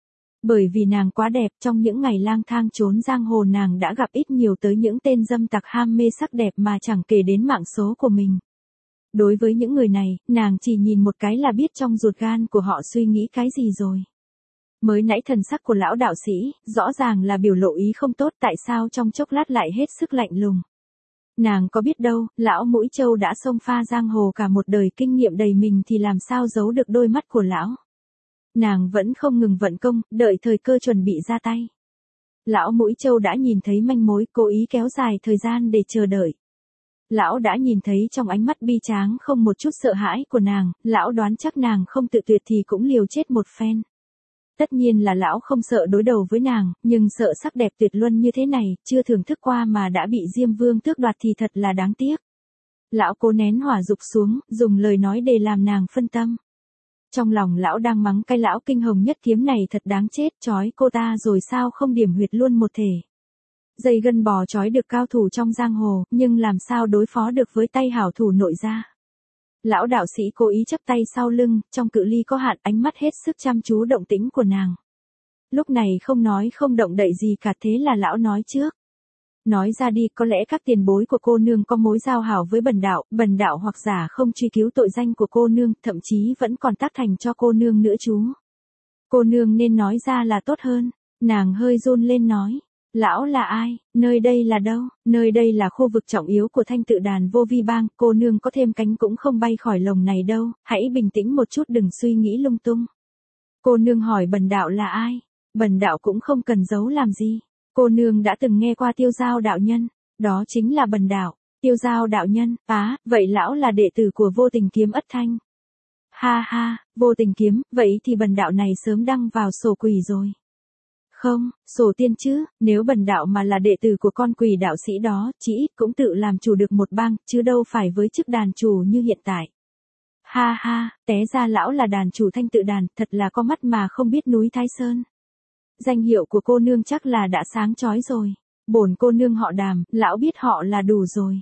Bởi vì nàng quá đẹp, trong những ngày lang thang trốn giang hồ nàng đã gặp ít nhiều tới những tên dâm tặc ham mê sắc đẹp mà chẳng kể đến mạng số của mình. Đối với những người này, nàng chỉ nhìn một cái là biết trong ruột gan của họ suy nghĩ cái gì rồi. Mới nãy thần sắc của lão đạo sĩ, rõ ràng là biểu lộ ý không tốt, tại sao trong chốc lát lại hết sức lạnh lùng. Nàng có biết đâu, lão Mũi Trâu đã xông pha giang hồ cả một đời kinh nghiệm đầy mình thì làm sao giấu được đôi mắt của lão. Nàng vẫn không ngừng vận công, đợi thời cơ chuẩn bị ra tay. Lão Mũi Trâu đã nhìn thấy manh mối, cố ý kéo dài thời gian để chờ đợi. Lão đã nhìn thấy trong ánh mắt bi tráng không một chút sợ hãi của nàng, lão đoán chắc nàng không tự tuyệt thì cũng liều chết một phen. Tất nhiên là lão không sợ đối đầu với nàng, nhưng sợ sắc đẹp tuyệt luân như thế này, chưa thưởng thức qua mà đã bị Diêm Vương tước đoạt thì thật là đáng tiếc. Lão cố nén hỏa dục xuống, dùng lời nói để làm nàng phân tâm. Trong lòng lão đang mắng cái lão kinh hồng nhất kiếm này thật đáng chết, trói cô ta rồi sao không điểm huyệt luôn một thể. Dây gân bò trói được cao thủ trong giang hồ, nhưng làm sao đối phó được với tay hảo thủ nội gia. Lão đạo sĩ cố ý chắp tay sau lưng, trong cự ly có hạn, ánh mắt hết sức chăm chú động tĩnh của nàng. Lúc này không nói không động đậy gì cả, thế là lão nói trước. Nói ra đi, có lẽ các tiền bối của cô nương có mối giao hảo với bần đạo hoặc giả không truy cứu tội danh của cô nương, thậm chí vẫn còn tác thành cho cô nương nữa chú. Cô nương nên nói ra là tốt hơn. Nàng hơi run lên nói. Lão là ai? Nơi đây là đâu? Nơi đây là khu vực trọng yếu của thanh tự đàn Vô Vi Bang, cô nương có thêm cánh cũng không bay khỏi lồng này đâu, hãy bình tĩnh một chút đừng suy nghĩ lung tung. Cô nương hỏi bần đạo là ai? Bần đạo cũng không cần giấu làm gì. Cô nương đã từng nghe qua Tiêu Giao đạo nhân, đó chính là bần đạo. Tiêu Giao đạo nhân, vậy lão là đệ tử của Vô Tình Kiếm Ất Thanh. Ha ha, Vô Tình Kiếm, vậy thì bần đạo này sớm đăng vào sổ quỷ rồi. Không, sổ tiên chứ, nếu bần đạo mà là đệ tử của con quỷ đạo sĩ đó, chỉ ít cũng tự làm chủ được một bang, chứ đâu phải với chức đàn chủ như hiện tại. Ha ha, té ra lão là đàn chủ thanh tự đàn, thật là có mắt mà không biết núi Thái Sơn. Danh hiệu của cô nương chắc là đã sáng chói rồi. Bổn cô nương họ Đàm, lão biết họ là đủ rồi.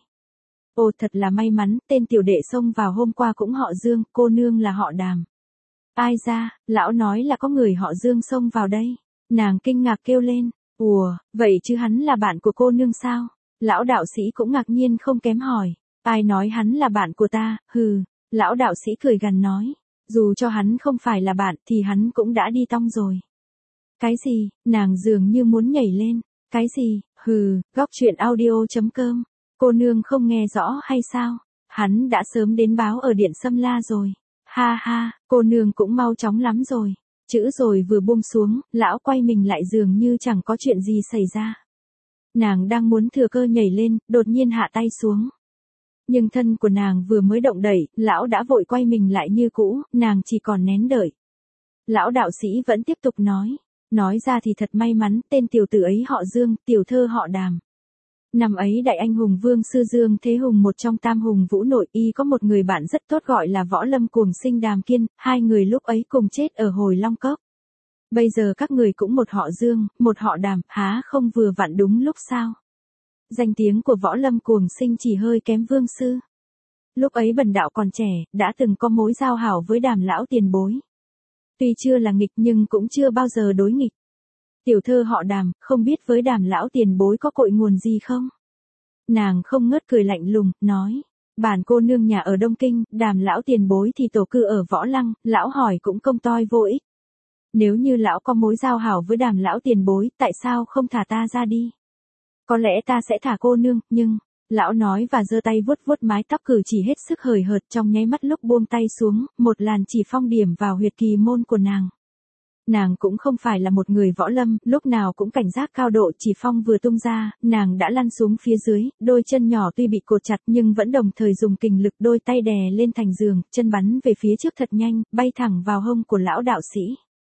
Ồ thật là may mắn, tên tiểu đệ xông vào hôm qua cũng họ Dương, cô nương là họ Đàm. Ai ra, lão nói là có người họ Dương xông vào đây. Nàng kinh ngạc kêu lên, ủa, vậy chứ hắn là bạn của cô nương sao? Lão đạo sĩ cũng ngạc nhiên không kém hỏi, ai nói hắn là bạn của ta, hừ, lão đạo sĩ cười gằn nói, dù cho hắn không phải là bạn thì hắn cũng đã đi tong rồi. Cái gì, nàng dường như muốn nhảy lên, cái gì, hừ, góc truyện audio.com, cô nương không nghe rõ hay sao? Hắn đã sớm đến báo ở điện Sâm La rồi, ha ha, cô nương cũng mau chóng lắm rồi. Chữ rồi vừa buông xuống, lão quay mình lại dường như chẳng có chuyện gì xảy ra. Nàng đang muốn thừa cơ nhảy lên, đột nhiên hạ tay xuống. Nhưng thân của nàng vừa mới động đẩy, lão đã vội quay mình lại như cũ, nàng chỉ còn nén đợi. Lão đạo sĩ vẫn tiếp tục nói ra thì thật may mắn, tên tiểu tử ấy họ Dương, tiểu thơ họ Đàm. Năm ấy đại anh hùng Vương Sư Dương Thế Hùng một trong tam hùng vũ nội y có một người bạn rất tốt gọi là Võ Lâm Cuồng Sinh Đàm Kiên, hai người lúc ấy cùng chết ở Hồi Long Cốc. Bây giờ các người cũng một họ Dương, một họ Đàm, há không vừa vặn đúng lúc sao? Danh tiếng của Võ Lâm Cuồng Sinh chỉ hơi kém Vương Sư. Lúc ấy bần đạo còn trẻ, đã từng có mối giao hảo với Đàm lão tiền bối. Tuy chưa là nghịch nhưng cũng chưa bao giờ đối nghịch. Tiểu thơ họ Đàm, không biết với Đàm lão tiền bối có cội nguồn gì không? Nàng không ngớt cười lạnh lùng, nói. Bản cô nương nhà ở Đông Kinh, Đàm lão tiền bối thì tổ cư ở Võ Lăng, lão hỏi cũng công toi vô ích. Nếu như lão có mối giao hảo với Đàm lão tiền bối, tại sao không thả ta ra đi? Có lẽ ta sẽ thả cô nương, nhưng... Lão nói và giơ tay vuốt vuốt mái tóc cử chỉ hết sức hời hợt, trong nháy mắt lúc buông tay xuống, một làn chỉ phong điểm vào huyệt kỳ môn của nàng. Nàng cũng không phải là một người võ lâm, lúc nào cũng cảnh giác cao độ, chỉ phong vừa tung ra, nàng đã lăn xuống phía dưới, đôi chân nhỏ tuy bị cột chặt nhưng vẫn đồng thời dùng kình lực đôi tay đè lên thành giường, chân bắn về phía trước thật nhanh, bay thẳng vào hông của lão đạo sĩ.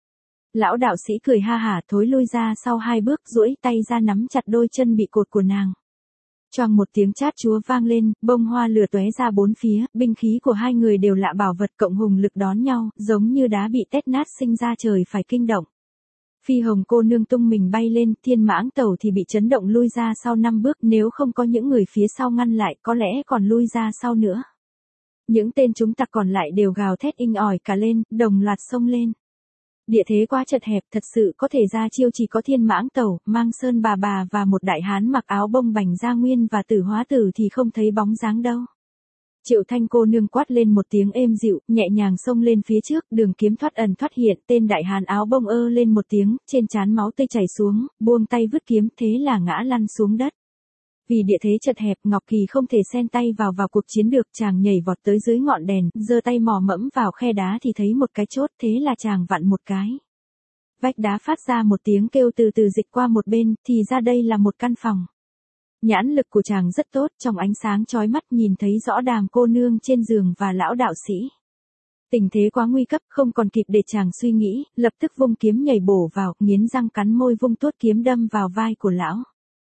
Lão đạo sĩ cười ha hả thối lui ra sau hai bước, duỗi tay ra nắm chặt đôi chân bị cột của nàng. Choang một tiếng chát chúa vang lên, bông hoa lửa tóe ra bốn phía, binh khí của hai người đều lạ bảo vật cộng hùng lực đón nhau, giống như đá bị tét nát sinh ra trời phải kinh động. Phi hồng cô nương tung mình bay lên, thiên mãng tẩu thì bị chấn động lui ra sau 5 bước, nếu không có những người phía sau ngăn lại có lẽ còn lui ra sau nữa. Những tên chúng tặc còn lại đều gào thét inh ỏi cả lên, đồng loạt xông lên. Địa thế quá chật hẹp, thật sự có thể ra chiêu chỉ có thiên mãng tẩu, Mang Sơn bà và một đại hán mặc áo bông bành Gia Nguyên và Tử Hóa Tử thì không thấy bóng dáng đâu. Triệu Thanh cô nương quát lên một tiếng êm dịu, nhẹ nhàng xông lên phía trước, đường kiếm thoát ẩn thoát hiện, tên đại hán áo bông ơ lên một tiếng, trên trán máu tươi chảy xuống, buông tay vứt kiếm, thế là ngã lăn xuống đất. Vì địa thế chật hẹp, Ngọc Kỳ không thể xen tay vào cuộc chiến được, chàng nhảy vọt tới dưới ngọn đèn, giơ tay mò mẫm vào khe đá thì thấy một cái chốt, thế là chàng vặn một cái. Vách đá phát ra một tiếng kêu từ từ dịch qua một bên, thì ra đây là một căn phòng. Nhãn lực của chàng rất tốt, trong ánh sáng chói mắt nhìn thấy rõ Đàm cô nương trên giường và lão đạo sĩ. Tình thế quá nguy cấp, không còn kịp để chàng suy nghĩ, lập tức vung kiếm nhảy bổ vào, nghiến răng cắn môi vung tuốt kiếm đâm vào vai của lão.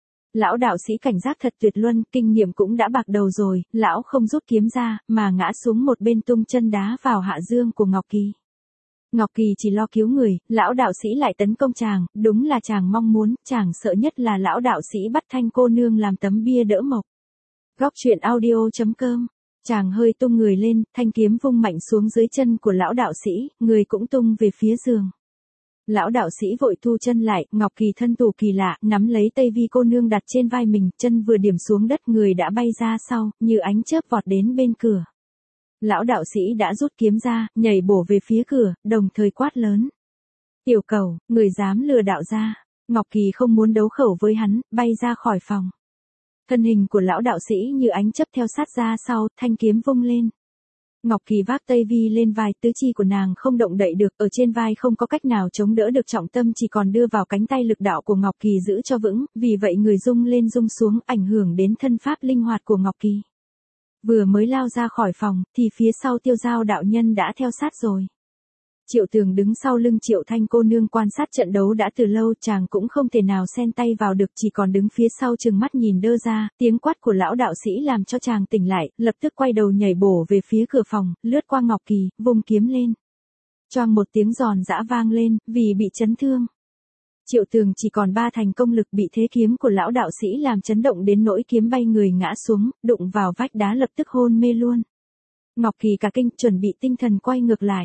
Lão đạo sĩ cảnh giác thật tuyệt luân, kinh nghiệm cũng đã bạc đầu rồi, lão không rút kiếm ra, mà ngã xuống một bên tung chân đá vào hạ dương của Ngọc Kỳ. Ngọc Kỳ chỉ lo cứu người, lão đạo sĩ lại tấn công chàng, đúng là chàng mong muốn, chàng sợ nhất là lão đạo sĩ bắt Thanh cô nương làm tấm bia đỡ mộc. Góc truyện audio.com. Chàng hơi tung người lên, thanh kiếm vung mạnh xuống dưới chân của lão đạo sĩ, người cũng tung về phía giường. Lão đạo sĩ vội thu chân lại, Ngọc Kỳ thân thủ kỳ lạ, nắm lấy Tây Vi cô nương đặt trên vai mình, chân vừa điểm xuống đất người đã bay ra sau, như ánh chớp vọt đến bên cửa. Lão đạo sĩ đã rút kiếm ra, nhảy bổ về phía cửa, đồng thời quát lớn. Tiểu Cẩu, người dám lừa đạo gia. Ngọc Kỳ không muốn đấu khẩu với hắn, bay ra khỏi phòng. Thân hình của lão đạo sĩ như ánh chớp theo sát ra sau, thanh kiếm vung lên. Ngọc Kỳ vác Tây Vi lên vai, tứ chi của nàng không động đậy được, ở trên vai không có cách nào chống đỡ được trọng tâm, chỉ còn đưa vào cánh tay lực đạo của Ngọc Kỳ giữ cho vững, vì vậy người rung lên rung xuống, ảnh hưởng đến thân pháp linh hoạt của Ngọc Kỳ. Vừa mới lao ra khỏi phòng, thì phía sau Tiêu Giao đạo nhân đã theo sát rồi. Triệu Tường đứng sau lưng Triệu Thanh cô nương quan sát trận đấu đã từ lâu, chàng cũng không thể nào xen tay vào được, chỉ còn đứng phía sau trừng mắt nhìn đơ ra, tiếng quát của lão đạo sĩ làm cho chàng tỉnh lại, lập tức quay đầu nhảy bổ về phía cửa phòng, lướt qua Ngọc Kỳ, vung kiếm lên. Choang một tiếng giòn giã vang lên, vì bị chấn thương. Triệu Tường chỉ còn 3 thành công lực, bị thế kiếm của lão đạo sĩ làm chấn động đến nỗi kiếm bay người ngã xuống, đụng vào vách đá lập tức hôn mê luôn. Ngọc Kỳ cả kinh, chuẩn bị tinh thần quay ngược lại.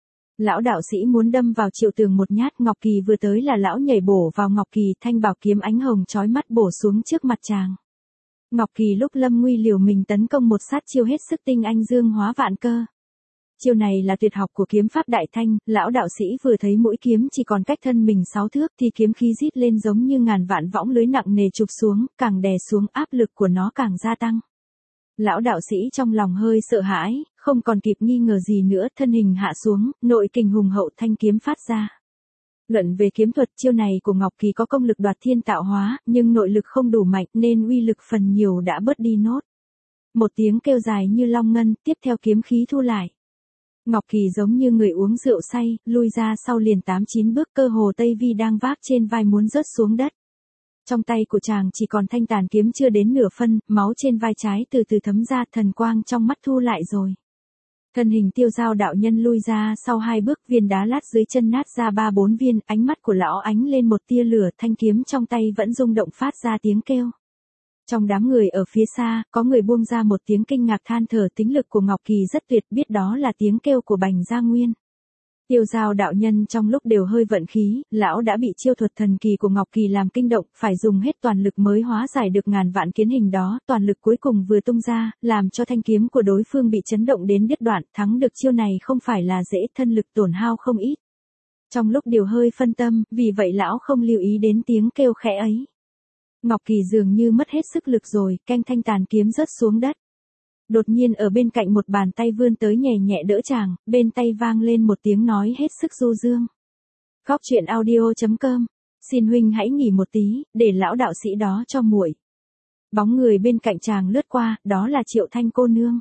Lão đạo sĩ muốn đâm vào Triệu Tường một nhát, Ngọc Kỳ vừa tới là lão nhảy bổ vào Ngọc Kỳ, thanh bảo kiếm ánh hồng chói mắt bổ xuống trước mặt chàng. Ngọc Kỳ lúc lâm nguy liều mình tấn công một sát chiêu hết sức tinh anh dương hóa vạn cơ. Chiêu này là tuyệt học của kiếm pháp Đại Thanh, lão đạo sĩ vừa thấy mũi kiếm chỉ còn cách thân mình 6 thước thì kiếm khí rít lên giống như ngàn vạn võng lưới nặng nề chụp xuống, càng đè xuống áp lực của nó càng gia tăng. Lão đạo sĩ trong lòng hơi sợ hãi, không còn kịp nghi ngờ gì nữa, thân hình hạ xuống, nội kình hùng hậu thanh kiếm phát ra. Luận về kiếm thuật, chiêu này của Ngọc Kỳ có công lực đoạt thiên tạo hóa, nhưng nội lực không đủ mạnh nên uy lực phần nhiều đã bớt đi nốt. Một tiếng kêu dài như long ngân, tiếp theo kiếm khí thu lại. Ngọc Kỳ giống như người uống rượu say, lui ra sau liền 8-9 bước, cơ hồ Tây Vi đang vác trên vai muốn rớt xuống đất. Trong tay của chàng chỉ còn thanh tàn kiếm chưa đến nửa phân, máu trên vai trái từ từ thấm ra, thần quang trong mắt thu lại rồi. Thân hình Tiêu Giao đạo nhân lui ra sau 2 bước, viên đá lát dưới chân nát ra 3-4 viên, ánh mắt của lão ánh lên một tia lửa, thanh kiếm trong tay vẫn rung động phát ra tiếng kêu. Trong đám người ở phía xa, có người buông ra một tiếng kinh ngạc than thở, tính lực của Ngọc Kỳ rất tuyệt, biết đó là tiếng kêu của Bành Gia Nguyên. Tiêu Giao đạo nhân trong lúc đều hơi vận khí, lão đã bị chiêu thuật thần kỳ của Ngọc Kỳ làm kinh động, phải dùng hết toàn lực mới hóa giải được ngàn vạn kiến hình đó, toàn lực cuối cùng vừa tung ra, làm cho thanh kiếm của đối phương bị chấn động đến đứt đoạn, thắng được chiêu này không phải là dễ, thân lực tổn hao không ít. Trong lúc điều hơi phân tâm, vì vậy lão không lưu ý đến tiếng kêu khẽ ấy. Ngọc Kỳ dường như mất hết sức lực rồi, canh thanh tàn kiếm rớt xuống đất. Đột nhiên ở bên cạnh một bàn tay vươn tới nhẹ nhẹ đỡ chàng, bên tay vang lên một tiếng nói hết sức du dương. Góc truyện audio.com, xin huynh hãy nghỉ một tí, để lão đạo sĩ đó cho muội. Bóng người bên cạnh chàng lướt qua, đó là Triệu Thanh cô nương.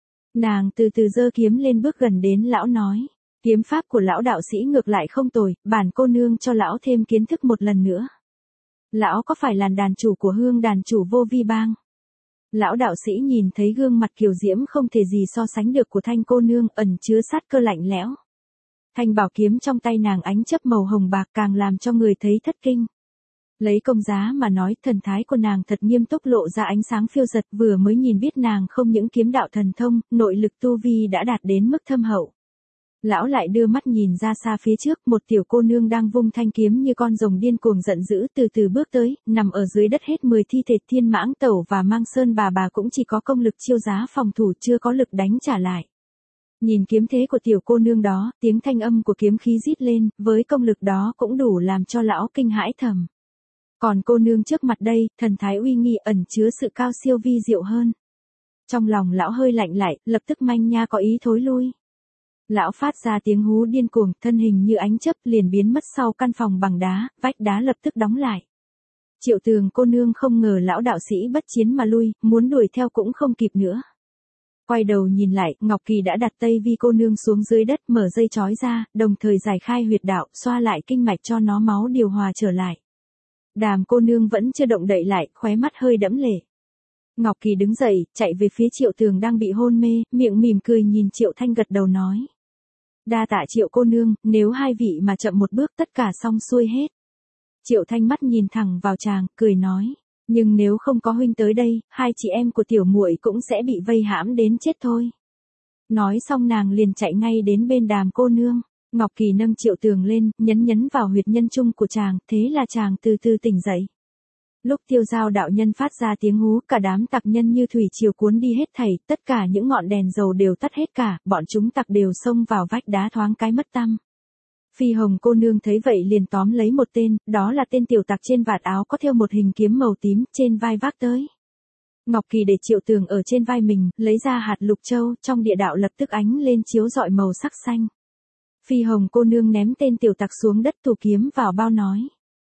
Nàng từ từ giơ kiếm lên bước gần đến lão nói, kiếm pháp của lão đạo sĩ ngược lại không tồi, bản cô nương cho lão thêm kiến thức một lần nữa. Lão có phải là đàn chủ của Hương đàn chủ Vô Vi Bang? Lão đạo sĩ nhìn thấy gương mặt kiều diễm không thể gì so sánh được của Thanh cô nương, ẩn chứa sát cơ lạnh lẽo. Thanh bảo kiếm trong tay nàng ánh chớp màu hồng bạc càng làm cho người thấy thất kinh. Lấy công giá mà nói, thần thái của nàng thật nghiêm túc, lộ ra ánh sáng phiêu giật, vừa mới nhìn biết nàng không những kiếm đạo thần thông, nội lực tu vi đã đạt đến mức thâm hậu. Lão lại đưa mắt nhìn ra xa phía trước, một tiểu cô nương đang vung thanh kiếm như con rồng điên cuồng giận dữ từ từ bước tới, nằm ở dưới đất hết 10 thi thể Thiên Mãng Tẩu và Mang Sơn bà cũng chỉ có công lực chiêu giá phòng thủ, chưa có lực đánh trả lại. Nhìn kiếm thế của tiểu cô nương đó, tiếng thanh âm của kiếm khí rít lên, với công lực đó cũng đủ làm cho lão kinh hãi thầm. Còn cô nương trước mặt đây, thần thái uy nghi, ẩn chứa sự cao siêu vi diệu hơn. Trong lòng lão hơi lạnh lại, lập tức manh nha có ý thối lui. Lão phát ra tiếng hú điên cuồng, thân hình như ánh chớp liền biến mất sau căn phòng bằng đá, vách đá lập tức đóng lại. Triệu Tường cô nương không ngờ lão đạo sĩ bất chiến mà lui, muốn đuổi theo cũng không kịp nữa. Quay đầu nhìn lại, Ngọc Kỳ đã đặt Tây Vi cô nương xuống dưới đất, mở dây trói ra, đồng thời giải khai huyệt đạo, xoa lại kinh mạch cho nó máu điều hòa trở lại. Đàm cô nương vẫn chưa động đậy lại, khóe mắt hơi đẫm lệ. Ngọc Kỳ đứng dậy, chạy về phía Triệu Tường đang bị hôn mê, miệng mỉm cười nhìn Triệu Thanh gật đầu nói. Đa tạ Triệu cô nương, nếu hai vị mà chậm một bước tất cả xong xuôi hết. Triệu Thanh mắt nhìn thẳng vào chàng, cười nói. Nhưng nếu không có huynh tới đây, hai chị em của tiểu muội cũng sẽ bị vây hãm đến chết thôi. Nói xong nàng liền chạy ngay đến bên Đàm cô nương. Ngọc Kỳ nâng Triệu Tường lên, nhấn vào huyệt nhân trung của chàng, thế là chàng từ từ tỉnh dậy. Lúc Tiêu Giao đạo nhân phát ra tiếng hú, cả đám tặc nhân như thủy triều cuốn đi hết thảy, tất cả những ngọn đèn dầu đều tắt hết cả, bọn chúng tặc đều xông vào vách đá thoáng cái mất tăm. Phi Hồng cô nương thấy vậy liền tóm lấy một tên, đó là tên tiểu tặc trên vạt áo có thêu một hình kiếm màu tím, trên vai vác tới. Ngọc Kỳ để Triệu Tường ở trên vai mình, lấy ra hạt lục châu, trong địa đạo lập tức ánh lên chiếu rọi màu sắc xanh. Phi Hồng cô nương ném tên tiểu tặc xuống đất, thủ kiếm vào bao nói.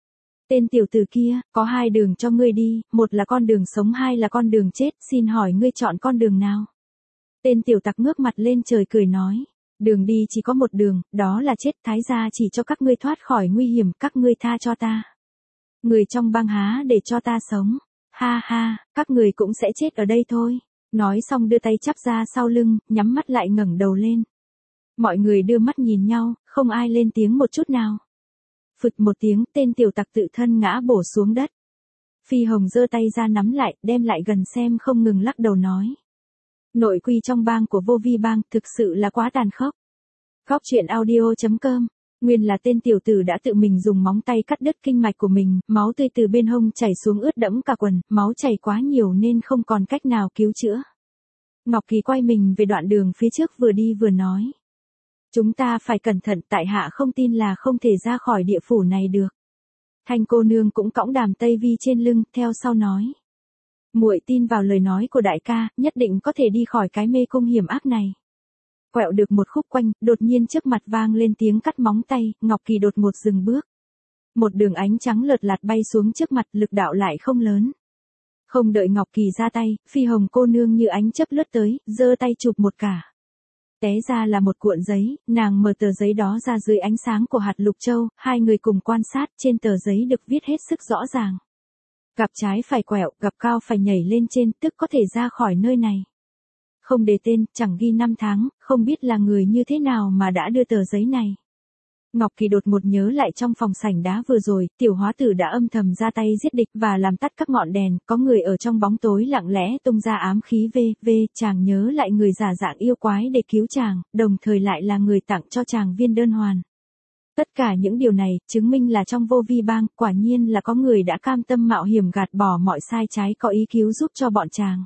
Tên tiểu tử kia, có hai đường cho ngươi đi, một là con đường sống, hai là con đường chết, xin hỏi ngươi chọn con đường nào? Tên tiểu tặc ngước mặt lên trời cười nói. Đường đi chỉ có một đường, đó là chết, Thái gia chỉ cho các ngươi thoát khỏi nguy hiểm, các ngươi tha cho ta. Người trong bang há để cho ta sống. Ha ha, các người cũng sẽ chết ở đây thôi. Nói xong đưa tay chắp ra sau lưng, nhắm mắt lại ngẩng đầu lên. Mọi người đưa mắt nhìn nhau, không ai lên tiếng một chút nào. Phụt một tiếng, tên tiểu tặc tự thân ngã bổ xuống đất. Phi Hồng giơ tay ra nắm lại, đem lại gần xem, không ngừng lắc đầu nói. Nội quy trong bang của Vô Vi bang thực sự là quá tàn khốc. Góc truyện audio.com. Nguyên là tên tiểu tử đã tự mình dùng móng tay cắt đứt kinh mạch của mình, máu tươi từ bên hông chảy xuống ướt đẫm cả quần, máu chảy quá nhiều nên không còn cách nào cứu chữa. Ngọc Kỳ quay mình về đoạn đường phía trước, vừa đi vừa nói. Chúng ta phải cẩn thận, tại hạ không tin là không thể ra khỏi địa phủ này được. Thanh cô nương cũng cõng Đàm Tây Vi trên lưng, theo sau nói. Muội tin vào lời nói của đại ca, nhất định có thể đi khỏi cái mê cung hiểm ác này. Quẹo được một khúc quanh, đột nhiên trước mặt vang lên tiếng cắt móng tay, Ngọc Kỳ đột ngột dừng bước. Một đường ánh trắng lợt lạt bay xuống trước mặt, lực đạo lại không lớn. Không đợi Ngọc Kỳ ra tay, Phi Hồng cô nương như ánh chớp lướt tới, giơ tay chụp một cả. Té ra là một cuộn giấy, nàng mở tờ giấy đó ra dưới ánh sáng của hạt lục châu, hai người cùng quan sát, trên tờ giấy được viết hết sức rõ ràng. Gặp trái phải quẹo, gặp cao phải nhảy lên trên, tức có thể ra khỏi nơi này. Không đề tên, chẳng ghi năm tháng, không biết là người như thế nào mà đã đưa tờ giấy này. Ngọc Kỳ đột ngột nhớ lại trong phòng sảnh đá vừa rồi, tiểu hóa tử đã âm thầm ra tay giết địch và làm tắt các ngọn đèn, có người ở trong bóng tối lặng lẽ tung ra ám khí chàng nhớ lại người giả dạng yêu quái để cứu chàng, đồng thời lại là người tặng cho chàng viên đơn hoàn. Tất cả những điều này, chứng minh là trong Vô Vi bang, quả nhiên là có người đã cam tâm mạo hiểm gạt bỏ mọi sai trái có ý cứu giúp cho bọn chàng.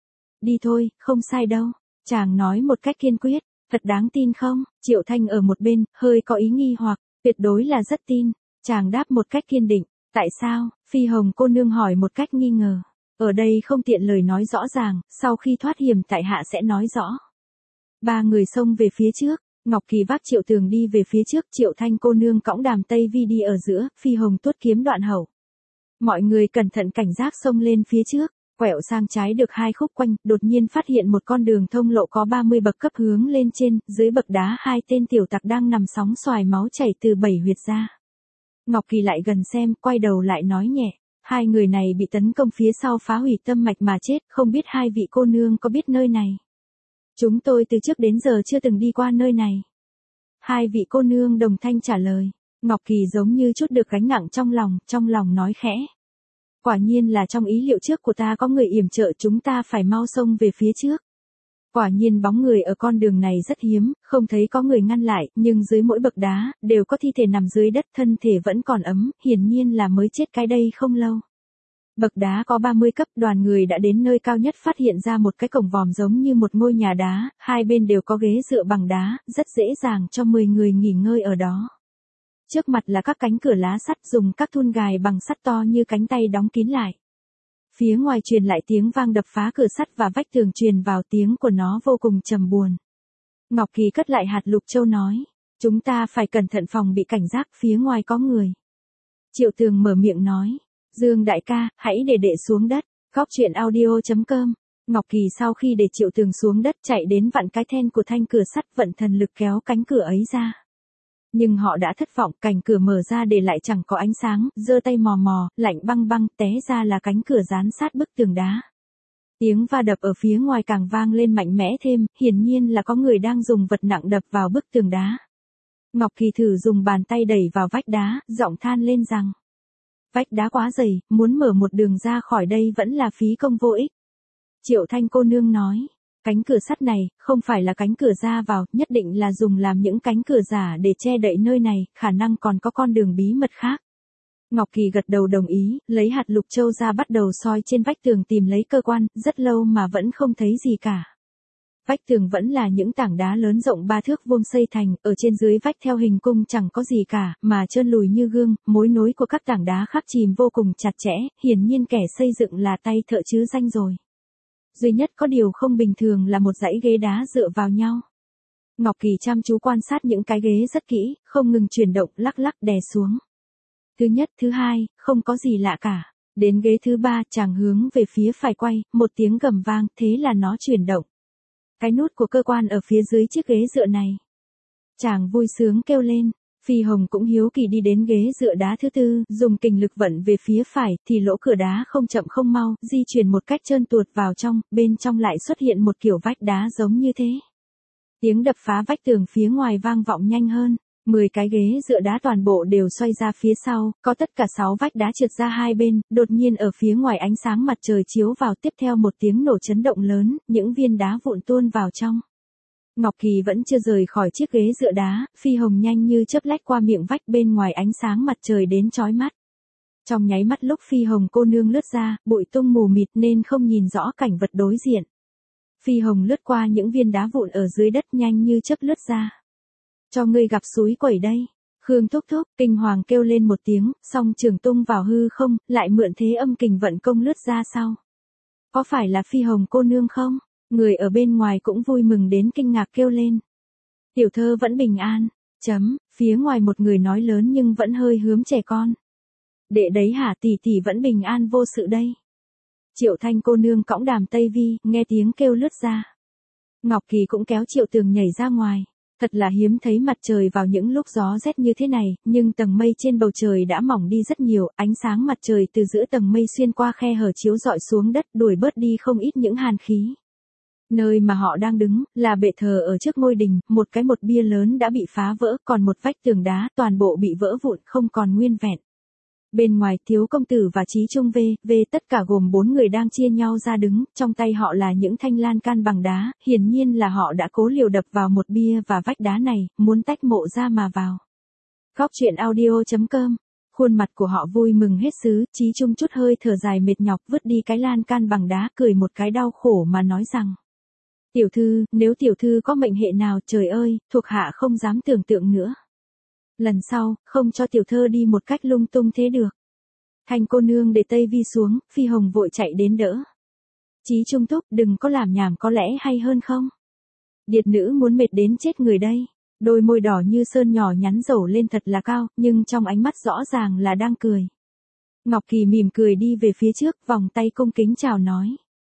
Đi thôi, không sai đâu, chàng nói một cách kiên quyết. Thật đáng tin không? Triệu Thanh ở một bên, hơi có ý nghi hoặc, tuyệt đối là rất tin. Chàng đáp một cách kiên định. Tại sao? Phi Hồng cô nương hỏi một cách nghi ngờ. Ở đây không tiện lời nói rõ ràng, sau khi thoát hiểm tại hạ sẽ nói rõ. Ba người xông về phía trước, Ngọc Kỳ vác Triệu Tường đi về phía trước, Triệu Thanh cô nương cõng Đàm Tây Vi đi ở giữa, Phi Hồng tuốt kiếm đoạn hậu. Mọi người cẩn thận cảnh giác xông lên phía trước. Quẹo sang trái được hai khúc quanh, đột nhiên phát hiện một con đường thông lộ có 30 bậc cấp hướng lên trên, dưới bậc đá hai tên tiểu tặc đang nằm sóng xoài máu chảy từ 7 huyệt ra. Ngọc Kỳ lại gần xem, quay đầu lại nói nhẹ, Hai người này bị tấn công phía sau phá hủy tâm mạch mà chết, không biết hai vị cô nương có biết nơi này. Chúng tôi từ trước đến giờ chưa từng đi qua nơi này. Hai vị cô nương đồng thanh trả lời. Ngọc Kỳ giống như chút được gánh nặng trong lòng nói khẽ. Quả nhiên là trong ý liệu trước của ta có người yểm trợ, chúng ta phải mau xông về phía trước. Quả nhiên bóng người ở con đường này rất hiếm, không thấy có người ngăn lại, nhưng dưới mỗi bậc đá, đều có thi thể nằm dưới đất, thân thể vẫn còn ấm, hiển nhiên là mới chết cái đây không lâu. Bậc đá có 30 cấp, đoàn người đã đến nơi cao nhất, phát hiện ra một cái cổng vòm giống như một ngôi nhà đá, hai bên đều có ghế dựa bằng đá, rất dễ dàng cho 10 người nghỉ ngơi ở đó. Trước mặt là các cánh cửa lá sắt dùng các thun gài bằng sắt to như cánh tay đóng kín lại. Phía ngoài truyền lại tiếng vang đập phá cửa sắt và vách tường truyền vào, tiếng của nó vô cùng trầm buồn. Ngọc Kỳ cất lại hạt lục châu nói, chúng ta phải cẩn thận phòng bị cảnh giác, phía ngoài có người. Triệu Tường mở miệng nói, Dương đại ca, hãy để đệ xuống đất. Góc truyện audio.com. Ngọc Kỳ sau khi để Triệu Tường xuống đất chạy đến vặn cái then của thanh cửa sắt, vận thần lực kéo cánh cửa ấy ra. Nhưng họ đã thất vọng, cánh cửa mở ra để lại chẳng có ánh sáng, giơ tay mò mò, lạnh băng băng, té ra là cánh cửa dán sát bức tường đá. Tiếng va đập ở phía ngoài càng vang lên mạnh mẽ thêm, hiển nhiên là có người đang dùng vật nặng đập vào bức tường đá. Ngọc Kỳ thử dùng bàn tay đẩy vào vách đá, giọng than lên rằng, vách đá quá dày, muốn mở một đường ra khỏi đây vẫn là phí công vô ích. Triệu Thanh cô nương nói, cánh cửa sắt này, không phải là cánh cửa ra vào, nhất định là dùng làm những cánh cửa giả để che đậy nơi này, khả năng còn có con đường bí mật khác. Ngọc Kỳ gật đầu đồng ý, lấy hạt lục châu ra bắt đầu soi trên vách tường tìm lấy cơ quan, rất lâu mà vẫn không thấy gì cả. Vách tường vẫn là những tảng đá lớn rộng 3 thước vuông xây thành, ở trên dưới vách theo hình cung chẳng có gì cả, mà trơn lùi như gương, mối nối của các tảng đá khắc chìm vô cùng chặt chẽ, hiển nhiên kẻ xây dựng là tay thợ chứ danh rồi. Duy nhất có điều không bình thường là một dãy ghế đá dựa vào nhau. Ngọc Kỳ chăm chú quan sát những cái ghế rất kỹ, không ngừng chuyển động, lắc lắc đè xuống. Thứ nhất, thứ hai, không có gì lạ cả. Đến ghế thứ ba, chàng hướng về phía phải quay, một tiếng gầm vang, thế là nó chuyển động. Cái nút của cơ quan ở phía dưới chiếc ghế dựa này. Chàng vui sướng kêu lên. Phi Hồng cũng hiếu kỳ đi đến ghế dựa đá thứ tư, dùng kình lực vận về phía phải, thì lỗ cửa đá không chậm không mau, di chuyển một cách trơn tuột vào trong, bên trong lại xuất hiện một kiểu vách đá giống như thế. Tiếng đập phá vách tường phía ngoài vang vọng nhanh hơn, 10 cái ghế dựa đá toàn bộ đều xoay ra phía sau, có tất cả 6 vách đá trượt ra hai bên, đột nhiên ở phía ngoài ánh sáng mặt trời chiếu vào, tiếp theo một tiếng nổ chấn động lớn, những viên đá vụn tuôn vào trong. Ngọc Kỳ vẫn chưa rời khỏi chiếc ghế dựa đá, Phi Hồng nhanh như chớp lách qua miệng vách, bên ngoài ánh sáng mặt trời đến chói mắt. Trong nháy mắt lúc Phi Hồng cô nương lướt ra, bụi tung mù mịt nên không nhìn rõ cảnh vật đối diện. Phi Hồng lướt qua những viên đá vụn ở dưới đất, nhanh như chớp lướt ra. Cho ngươi gặp suối quẩy đây. Khương Thúc Thúc kinh hoàng kêu lên một tiếng, song trường tung vào hư không, lại mượn thế âm kình vận công lướt ra sau. Có phải là Phi Hồng cô nương không? Người ở bên ngoài cũng vui mừng đến kinh ngạc kêu lên. Tiểu thơ vẫn bình an. Phía ngoài một người nói lớn nhưng vẫn hơi hướm trẻ con. Đệ đấy hả, tỷ tỷ vẫn bình an vô sự đây. Triệu Thanh cô nương cõng Đàm Tây Vi, nghe tiếng kêu lướt ra. Ngọc Kỳ cũng kéo Triệu Tường nhảy ra ngoài. Thật là hiếm thấy mặt trời vào những lúc gió rét như thế này, nhưng tầng mây trên bầu trời đã mỏng đi rất nhiều, ánh sáng mặt trời từ giữa tầng mây xuyên qua khe hở chiếu rọi xuống đất, đuổi bớt đi không ít những hàn khí. Nơi mà họ đang đứng, là bệ thờ ở trước ngôi đình, một bia lớn đã bị phá vỡ, còn một vách tường đá, toàn bộ bị vỡ vụn, không còn nguyên vẹn. Bên ngoài, Thiếu công tử và Trí Trung về tất cả gồm 4 người đang chia nhau ra đứng, trong tay họ là những thanh lan can bằng đá, hiển nhiên là họ đã cố liều đập vào một bia và vách đá này, muốn tách mộ ra mà vào. Góc truyện audio.com. Khuôn mặt của họ vui mừng hết xứ, Trí Trung chút hơi thở dài mệt nhọc vứt đi cái lan can bằng đá, cười một cái đau khổ mà nói rằng. Tiểu thư, nếu tiểu thư có mệnh hệ nào, trời ơi, thuộc hạ không dám tưởng tượng nữa. Lần sau, không cho tiểu thơ đi một cách lung tung thế được. Thanh cô nương để Tây Vi xuống, Phi Hồng vội chạy đến đỡ. Trí Trung Thúc, đừng có làm nhảm, có lẽ hay hơn không? Điệt nữ muốn mệt đến chết người đây. Đôi môi đỏ như sơn nhỏ nhắn dẩu lên thật là cao, nhưng trong ánh mắt rõ ràng là đang cười. Ngọc Kỳ mỉm cười đi về phía trước, vòng tay cung kính chào nói.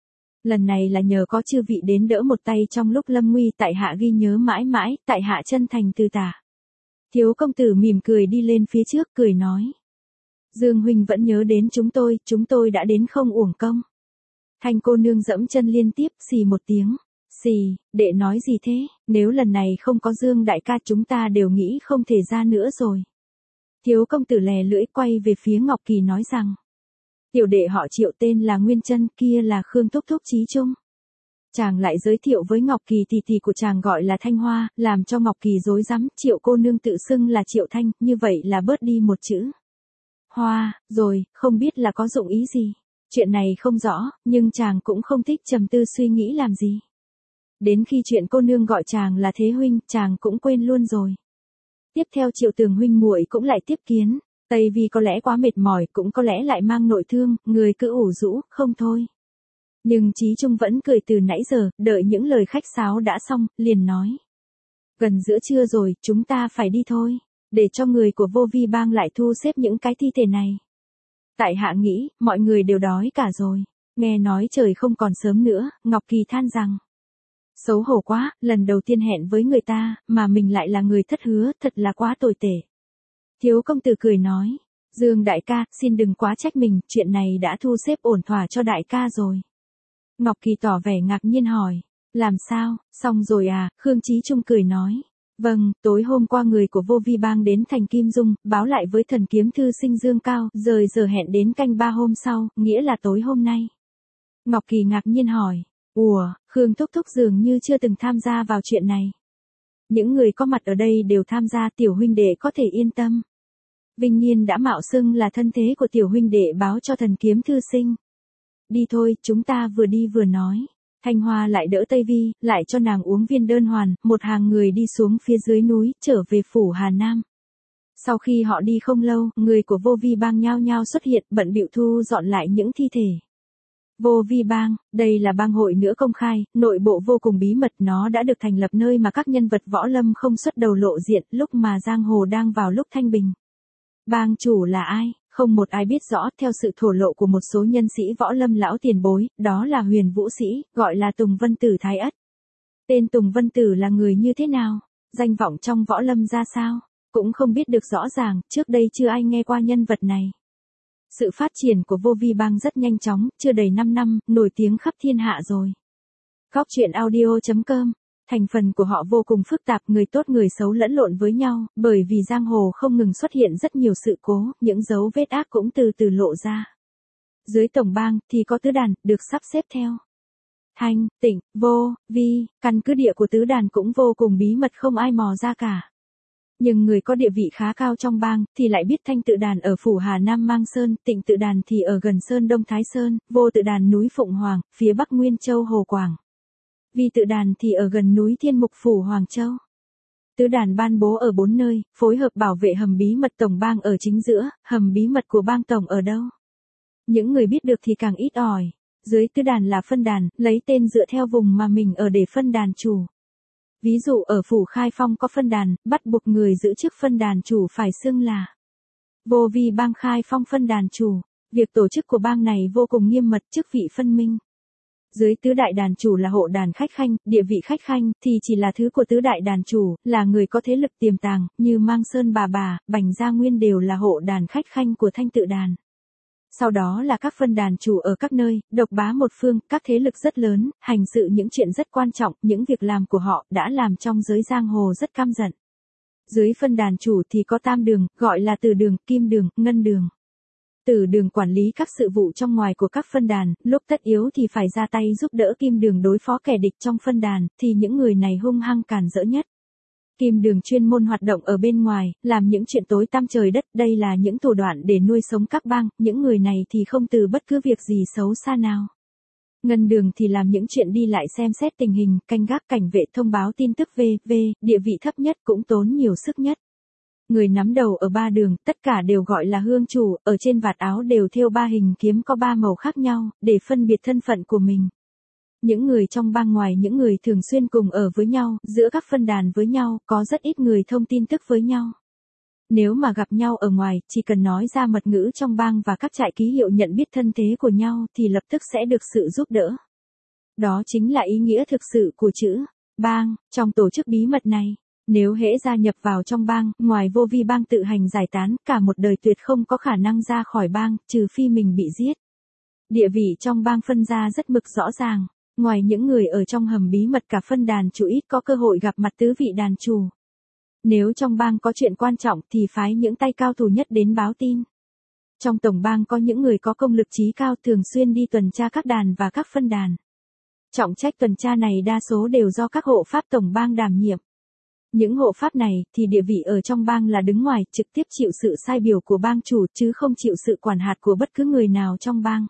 Lần này là nhờ có chư vị đến đỡ một tay trong lúc lâm nguy, tại hạ ghi nhớ mãi mãi, tại hạ chân thành từ tả. Thiếu công tử mỉm cười đi lên phía trước, cười nói. Dương huynh vẫn nhớ đến chúng tôi đã đến không uổng công. Thanh cô nương dẫm chân liên tiếp, xì một tiếng. Xì, đệ nói gì thế, nếu lần này không có Dương đại ca chúng ta đều nghĩ không thể ra nữa rồi. Thiếu công tử lè lưỡi quay về phía Ngọc Kỳ nói rằng. Tiểu đệ họ Triệu tên là Nguyên Chân, kia là Khương Thúc Thúc Chí Trung. Chàng lại giới thiệu với Ngọc Kỳ tỷ của chàng gọi là Thanh Hoa, làm cho Ngọc Kỳ rối rắm, Triệu cô nương tự xưng là Triệu Thanh, như vậy là bớt đi một chữ. Hoa, rồi, không biết là có dụng ý gì. Chuyện này không rõ, nhưng chàng cũng không thích trầm tư suy nghĩ làm gì. Đến khi chuyện cô nương gọi chàng là Thế huynh, chàng cũng quên luôn rồi. Tiếp theo Triệu Tường huynh muội cũng lại tiếp kiến, Tây vì có lẽ quá mệt mỏi, cũng có lẽ lại mang nội thương, người cứ ủ rũ, không thôi. Nhưng Chí Trung vẫn cười từ nãy giờ, đợi những lời khách sáo đã xong, liền nói. Gần giữa trưa rồi, chúng ta phải đi thôi, để cho người của Vô Vi Bang lại thu xếp những cái thi thể này. Tại hạ nghĩ, mọi người đều đói cả rồi. Nghe nói trời không còn sớm nữa, Ngọc Kỳ than rằng. Xấu hổ quá, lần đầu tiên hẹn với người ta, mà mình lại là người thất hứa, thật là quá tồi tệ. Thiếu công tử cười nói. Dương đại ca, xin đừng quá trách mình, chuyện này đã thu xếp ổn thỏa cho đại ca rồi. Ngọc Kỳ tỏ vẻ ngạc nhiên hỏi. Làm sao, xong rồi à, Khương Chí Trung cười nói. Vâng, tối hôm qua người của Vô Vi Bang đến thành Kim Dung, báo lại với thần kiếm thư sinh Dương Cao, rời giờ hẹn đến canh 3 hôm sau, nghĩa là tối hôm nay. Ngọc Kỳ ngạc nhiên hỏi. Ủa, Khương Thúc Thúc dường như chưa từng tham gia vào chuyện này. Những người có mặt ở đây đều tham gia, tiểu huynh đệ có thể yên tâm. Vinh Nhiên đã mạo xưng là thân thế của tiểu huynh đệ báo cho thần kiếm thư sinh. Đi thôi, chúng ta vừa đi vừa nói. Thanh Hoa lại đỡ Tây Vi, lại cho nàng uống viên đơn hoàn, một hàng người đi xuống phía dưới núi, trở về phủ Hà Nam. Sau khi họ đi không lâu, người của Vô Vi Bang nhao nhao xuất hiện, bận bịu thu dọn lại những thi thể. Vô Vi Bang, đây là bang hội nữa công khai, nội bộ vô cùng bí mật, nó đã được thành lập nơi mà các nhân vật võ lâm không xuất đầu lộ diện, lúc mà giang hồ đang vào lúc thanh bình. Bang chủ là ai? Không một ai biết rõ, theo sự thổ lộ của một số nhân sĩ võ lâm lão tiền bối, đó là Huyền Vũ Sĩ, gọi là Tùng Vân Tử Thái Ất. Tên Tùng Vân Tử là người như thế nào? Danh vọng trong võ lâm ra sao? Cũng không biết được rõ ràng, trước đây chưa ai nghe qua nhân vật này. Sự phát triển của Vô Vi Bang rất nhanh chóng, chưa đầy 5 năm, nổi tiếng khắp thiên hạ rồi. Góc truyện audio.com. Thành phần của họ vô cùng phức tạp, người tốt người xấu lẫn lộn với nhau, bởi vì giang hồ không ngừng xuất hiện rất nhiều sự cố, những dấu vết ác cũng từ từ lộ ra. Dưới tổng bang thì có tứ đàn, được sắp xếp theo Thanh, Tịnh, Vô, Vi, căn cứ địa của tứ đàn cũng vô cùng bí mật không ai mò ra cả. Nhưng người có địa vị khá cao trong bang thì lại biết Thanh tự đàn ở phủ Hà Nam Mang Sơn, Tịnh tự đàn thì ở gần Sơn Đông Thái Sơn, Vô tự đàn núi Phụng Hoàng, phía bắc Nguyên Châu Hồ Quảng. Vi tự đàn thì ở gần núi Thiên Mục phủ Hoàng Châu. Tứ đàn ban bố ở 4 nơi, phối hợp bảo vệ hầm bí mật tổng bang ở chính giữa, hầm bí mật của bang tổng ở đâu. Những người biết được thì càng ít ỏi. Dưới tứ đàn là phân đàn, lấy tên dựa theo vùng mà mình ở để phân đàn chủ. Ví dụ ở phủ Khai Phong có phân đàn, bắt buộc người giữ chức phân đàn chủ phải xưng là Vô Vi Bang Khai Phong phân đàn chủ. Việc tổ chức của bang này vô cùng nghiêm mật, chức vị phân minh. Dưới tứ đại đàn chủ là hộ đàn khách khanh, địa vị khách khanh thì chỉ là thứ của tứ đại đàn chủ, là người có thế lực tiềm tàng, như Mang Sơn bà, Bành Gia Nguyên đều là hộ đàn khách khanh của Thanh tự đàn. Sau đó là các phân đàn chủ ở các nơi, độc bá một phương, các thế lực rất lớn, hành sự những chuyện rất quan trọng, những việc làm của họ đã làm trong giới giang hồ rất căm giận. Dưới phân đàn chủ thì có tam đường, gọi là Tử đường, Kim đường, Ngân đường. Tử đường quản lý các sự vụ trong ngoài của các phân đàn, lúc tất yếu thì phải ra tay giúp đỡ Kim đường đối phó kẻ địch trong phân đàn, thì những người này hung hăng càn rỡ nhất. Kim đường chuyên môn hoạt động ở bên ngoài, làm những chuyện tối tăm trời đất, đây là những thủ đoạn để nuôi sống các bang, những người này thì không từ bất cứ việc gì xấu xa nào. Ngân đường thì làm những chuyện đi lại xem xét tình hình, canh gác cảnh vệ thông báo tin tức v.v., địa vị thấp nhất cũng tốn nhiều sức nhất. Người nắm đầu ở ba đường, tất cả đều gọi là hương chủ, ở trên vạt áo đều thêu 3 hình kiếm có 3 màu khác nhau, để phân biệt thân phận của mình. Những người trong bang ngoài những người thường xuyên cùng ở với nhau, giữa các phân đàn với nhau, có rất ít người thông tin tức với nhau. Nếu mà gặp nhau ở ngoài, chỉ cần nói ra mật ngữ trong bang và các trại ký hiệu nhận biết thân thế của nhau thì lập tức sẽ được sự giúp đỡ. Đó chính là ý nghĩa thực sự của chữ bang trong tổ chức bí mật này. Nếu hễ gia nhập vào trong bang, ngoài vô vi bang tự hành giải tán, cả một đời tuyệt không có khả năng ra khỏi bang, trừ phi mình bị giết. Địa vị trong bang phân ra rất mực rõ ràng. Ngoài những người ở trong hầm bí mật, cả phân đàn chủ ít có cơ hội gặp mặt tứ vị đàn chủ. Nếu trong bang có chuyện quan trọng thì phái những tay cao thủ nhất đến báo tin. Trong tổng bang có những người có công lực trí cao thường xuyên đi tuần tra các đàn và các phân đàn. Trọng trách tuần tra này đa số đều do các hộ pháp tổng bang đảm nhiệm. Những hộ pháp này thì địa vị ở trong bang là đứng ngoài, trực tiếp chịu sự sai biểu của bang chủ chứ không chịu sự quản hạt của bất cứ người nào trong bang.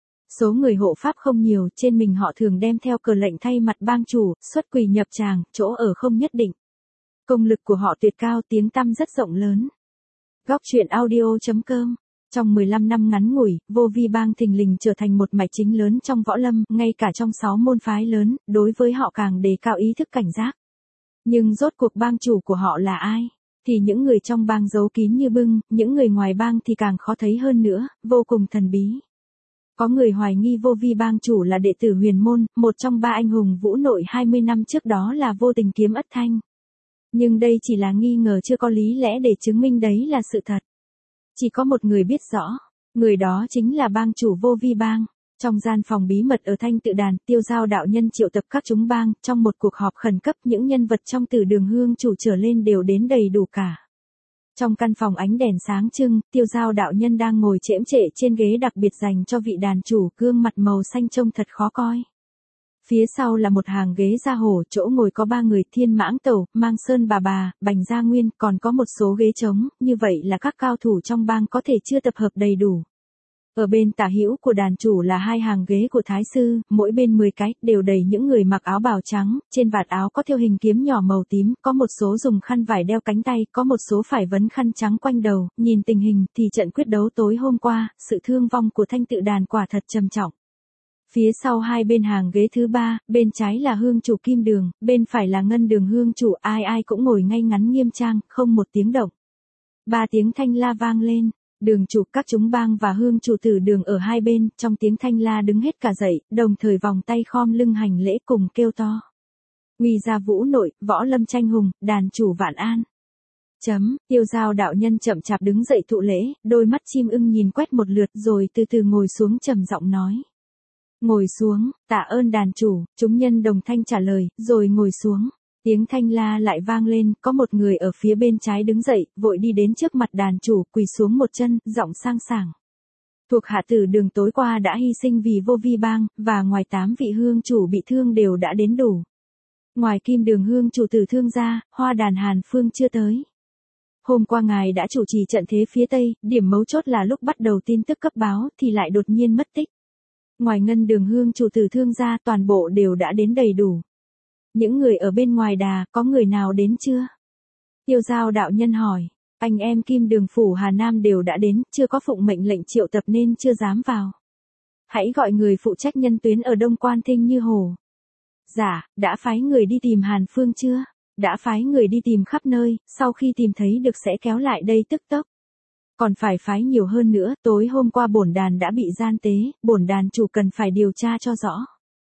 Số người hộ pháp không nhiều, trên mình họ thường đem theo cờ lệnh thay mặt bang chủ, xuất quỳ nhập tràng, chỗ ở không nhất định. Công lực của họ tuyệt cao, tiếng tăm rất rộng lớn. Góc truyện audio.com. Trong 15 năm ngắn ngủi, vô vi bang thình lình trở thành một mạch chính lớn trong võ lâm, ngay cả trong 6 môn phái lớn, đối với họ càng đề cao ý thức cảnh giác. Nhưng rốt cuộc bang chủ của họ là ai? Thì những người trong bang giấu kín như bưng, những người ngoài bang thì càng khó thấy hơn nữa, vô cùng thần bí. Có người hoài nghi vô vi bang chủ là đệ tử Huyền Môn, một trong 3 anh hùng vũ nội 20 năm trước đó là vô tình kiếm Ất Thanh. Nhưng đây chỉ là nghi ngờ, chưa có lý lẽ để chứng minh đấy là sự thật. Chỉ có một người biết rõ, người đó chính là bang chủ vô vi bang. Trong gian phòng bí mật ở Thanh Tự Đàn, Tiêu Giao đạo nhân triệu tập các chúng bang, trong một cuộc họp khẩn cấp, những nhân vật trong Tử Đường Hương chủ trở lên đều đến đầy đủ cả. Trong căn phòng ánh đèn sáng trưng, Tiêu Giao đạo nhân đang ngồi chễm chệ trên ghế đặc biệt dành cho vị đàn chủ, gương mặt màu xanh trông thật khó coi. Phía sau là một hàng ghế da hổ, chỗ ngồi có 3 người: Thiên Mãng Tẩu, Mang Sơn bà, Bành Gia Nguyên, còn có một số ghế trống, như vậy là các cao thủ trong bang có thể chưa tập hợp đầy đủ. Ở bên tả hữu của đàn chủ là 2 hàng ghế của thái sư, mỗi bên 10 cái, đều đầy những người mặc áo bào trắng, trên vạt áo có thêu hình kiếm nhỏ màu tím, có một số dùng khăn vải đeo cánh tay, có một số phải vấn khăn trắng quanh đầu. Nhìn tình hình thì trận quyết đấu tối hôm qua, sự thương vong của Thanh Tự Đàn quả thật trầm trọng. Phía sau hai bên hàng ghế thứ 3, bên trái là hương chủ Kim Đường, bên phải là Ngân Đường hương chủ, ai ai cũng ngồi ngay ngắn nghiêm trang, không một tiếng động. 3 tiếng thanh la vang lên. Đường chủ, các chúng bang và hương chủ Tử Đường ở hai bên, trong tiếng thanh la đứng hết cả dậy, đồng thời vòng tay khom lưng hành lễ cùng kêu to. Uy gia vũ nội, võ lâm tranh hùng, đàn chủ vạn an. Tiêu Giao đạo nhân chậm chạp đứng dậy thụ lễ, đôi mắt chim ưng nhìn quét một lượt rồi từ từ ngồi xuống, trầm giọng nói. Ngồi xuống, tạ ơn đàn chủ, chúng nhân đồng thanh trả lời, rồi ngồi xuống. Tiếng thanh la lại vang lên, có một người ở phía bên trái đứng dậy, vội đi đến trước mặt đàn chủ, quỳ xuống một chân, giọng sang sảng. Thuộc hạ Tử Đường tối qua đã hy sinh vì vô vi bang, và ngoài 8 vị hương chủ bị thương đều đã đến đủ. Ngoài Kim Đường hương chủ Tử Thương ra, Hoa Đàn Hàn Phương chưa tới. Hôm qua ngài đã chủ trì trận thế phía Tây, điểm mấu chốt là lúc bắt đầu tin tức cấp báo thì lại đột nhiên mất tích. Ngoài Ngân Đường hương chủ Tử Thương ra, toàn bộ đều đã đến đầy đủ. Những người ở bên ngoài đà, có người nào đến chưa? Tiêu Giao đạo nhân hỏi. Anh em Kim Đường phủ Hà Nam đều đã đến, chưa có phụng mệnh lệnh triệu tập nên chưa dám vào. Hãy gọi người phụ trách nhân tuyến ở Đông Quan Thinh Như Hồ. Dạ, đã phái người đi tìm Hàn Phương chưa? Đã phái người đi tìm khắp nơi, sau khi tìm thấy được sẽ kéo lại đây tức tốc. Còn phải phái nhiều hơn nữa, tối hôm qua bổn đàn đã bị gian tế, bổn đàn chủ cần phải điều tra cho rõ.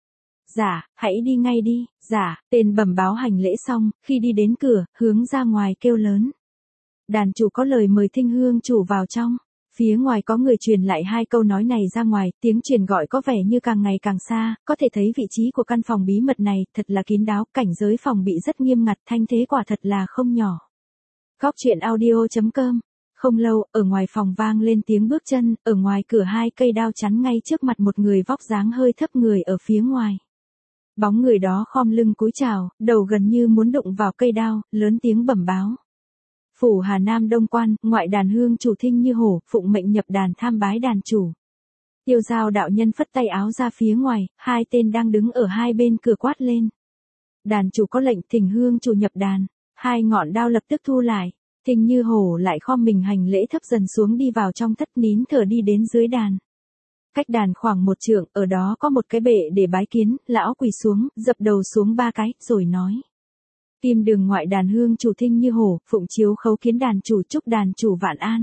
Dạ, hãy đi ngay đi. Dạ, tên bẩm báo hành lễ xong, khi đi đến cửa, hướng ra ngoài kêu lớn. Đàn chủ có lời mời Thinh hương chủ vào trong. Phía ngoài có người truyền lại 2 câu nói này ra ngoài, tiếng truyền gọi có vẻ như càng ngày càng xa, có thể thấy vị trí của căn phòng bí mật này thật là kín đáo, cảnh giới phòng bị rất nghiêm ngặt, thanh thế quả thật là không nhỏ. Góc truyện audio.com. Không lâu, ở ngoài phòng vang lên tiếng bước chân, ở ngoài cửa 2 cây đao chắn ngay trước mặt một người vóc dáng hơi thấp người ở phía ngoài. Bóng người đó khom lưng cúi chào, đầu gần như muốn đụng vào cây đao, lớn tiếng bẩm báo. Phủ Hà Nam Đông Quan, ngoại đàn hương chủ Thinh Như Hổ, phụng mệnh nhập đàn tham bái đàn chủ. Tiêu Giao đạo nhân phất tay áo ra phía ngoài, 2 tên đang đứng ở hai bên cửa quát lên. Đàn chủ có lệnh, thỉnh hương chủ nhập đàn. 2 ngọn đao lập tức thu lại. Thinh Như Hổ lại khom mình hành lễ, thấp dần xuống đi vào trong thất, nín thở đi đến dưới đàn. Cách đàn khoảng 1 trượng, ở đó có một cái bệ để bái kiến, lão quỳ xuống, dập đầu xuống 3 cái, rồi nói. Kim Đường ngoại đàn hương chủ Thinh Như Hổ, phụng chiếu khấu kiến đàn chủ, chúc đàn chủ vạn an.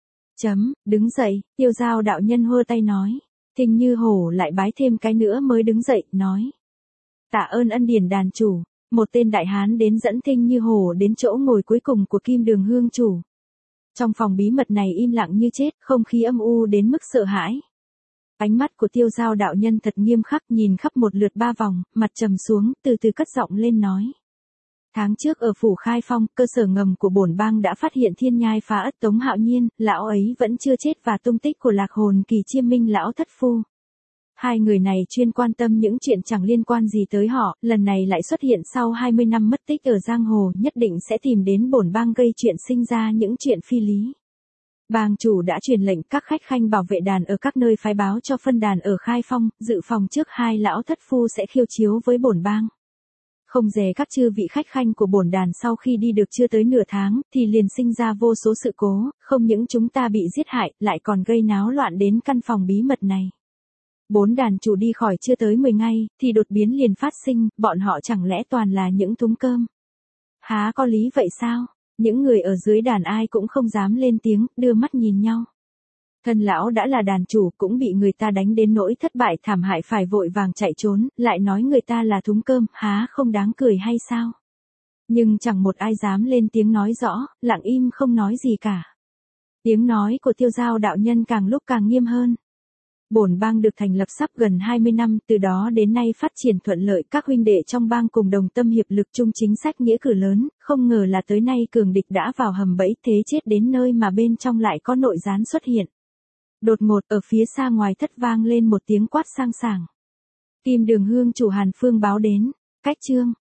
Đứng dậy, Tiêu Giao đạo nhân hơ tay nói. Thinh Như Hổ lại bái thêm cái nữa mới đứng dậy, nói. Tạ ơn ân điển đàn chủ. Một tên đại hán đến dẫn Thinh Như Hổ đến chỗ ngồi cuối cùng của Kim Đường Hương chủ. Trong phòng bí mật này im lặng như chết, không khí âm u đến mức sợ hãi. Ánh mắt của Tiêu Giao đạo nhân thật nghiêm khắc, nhìn khắp một lượt 3 vòng, mặt trầm xuống, từ từ cất giọng lên nói. Tháng trước ở phủ Khai Phong, cơ sở ngầm của bổn bang đã phát hiện thiên nhai phá ất Tống Hạo Nhiên, lão ấy vẫn chưa chết, và tung tích của Lạc Hồn Kỳ Chiêm Minh lão thất phu. Hai người này chuyên quan tâm những chuyện chẳng liên quan gì tới họ, lần này lại xuất hiện sau 20 năm mất tích ở giang hồ, nhất định sẽ tìm đến bổn bang gây chuyện, sinh ra những chuyện phi lý. Bang chủ đã truyền lệnh các khách khanh bảo vệ đàn ở các nơi phái báo cho phân đàn ở Khai Phong, dự phòng trước hai lão thất phu sẽ khiêu chiếu với bổn bang. Không dè các chư vị khách khanh của bổn đàn sau khi đi được chưa tới nửa tháng, thì liền sinh ra vô số sự cố, không những chúng ta bị giết hại, lại còn gây náo loạn đến căn phòng bí mật này. 4 đàn chủ đi khỏi chưa tới 10 ngày, thì đột biến liền phát sinh, bọn họ chẳng lẽ toàn là những thúng cơm? Há có lý vậy sao? Những người ở dưới đàn ai cũng không dám lên tiếng, đưa mắt nhìn nhau. Thân lão đã là đàn chủ, cũng bị người ta đánh đến nỗi thất bại thảm hại, phải vội vàng chạy trốn, lại nói người ta là thúng cơm, há không đáng cười hay sao? Nhưng chẳng một ai dám lên tiếng nói rõ, lặng im không nói gì cả. Tiếng nói của Tiêu Giao đạo nhân càng lúc càng nghiêm hơn. Bổn bang được thành lập sắp gần 20 năm, từ đó đến nay phát triển thuận lợi, các huynh đệ trong bang cùng đồng tâm hiệp lực chung chính sách nghĩa cử lớn, không ngờ là tới nay cường địch đã vào hầm bẫy, thế chết đến nơi mà bên trong lại có nội gián xuất hiện. Đột ngột ở phía xa ngoài thất vang lên một tiếng quát sang sảng. Kim Đường Hương chủ Hàn Phương báo đến. Cách chương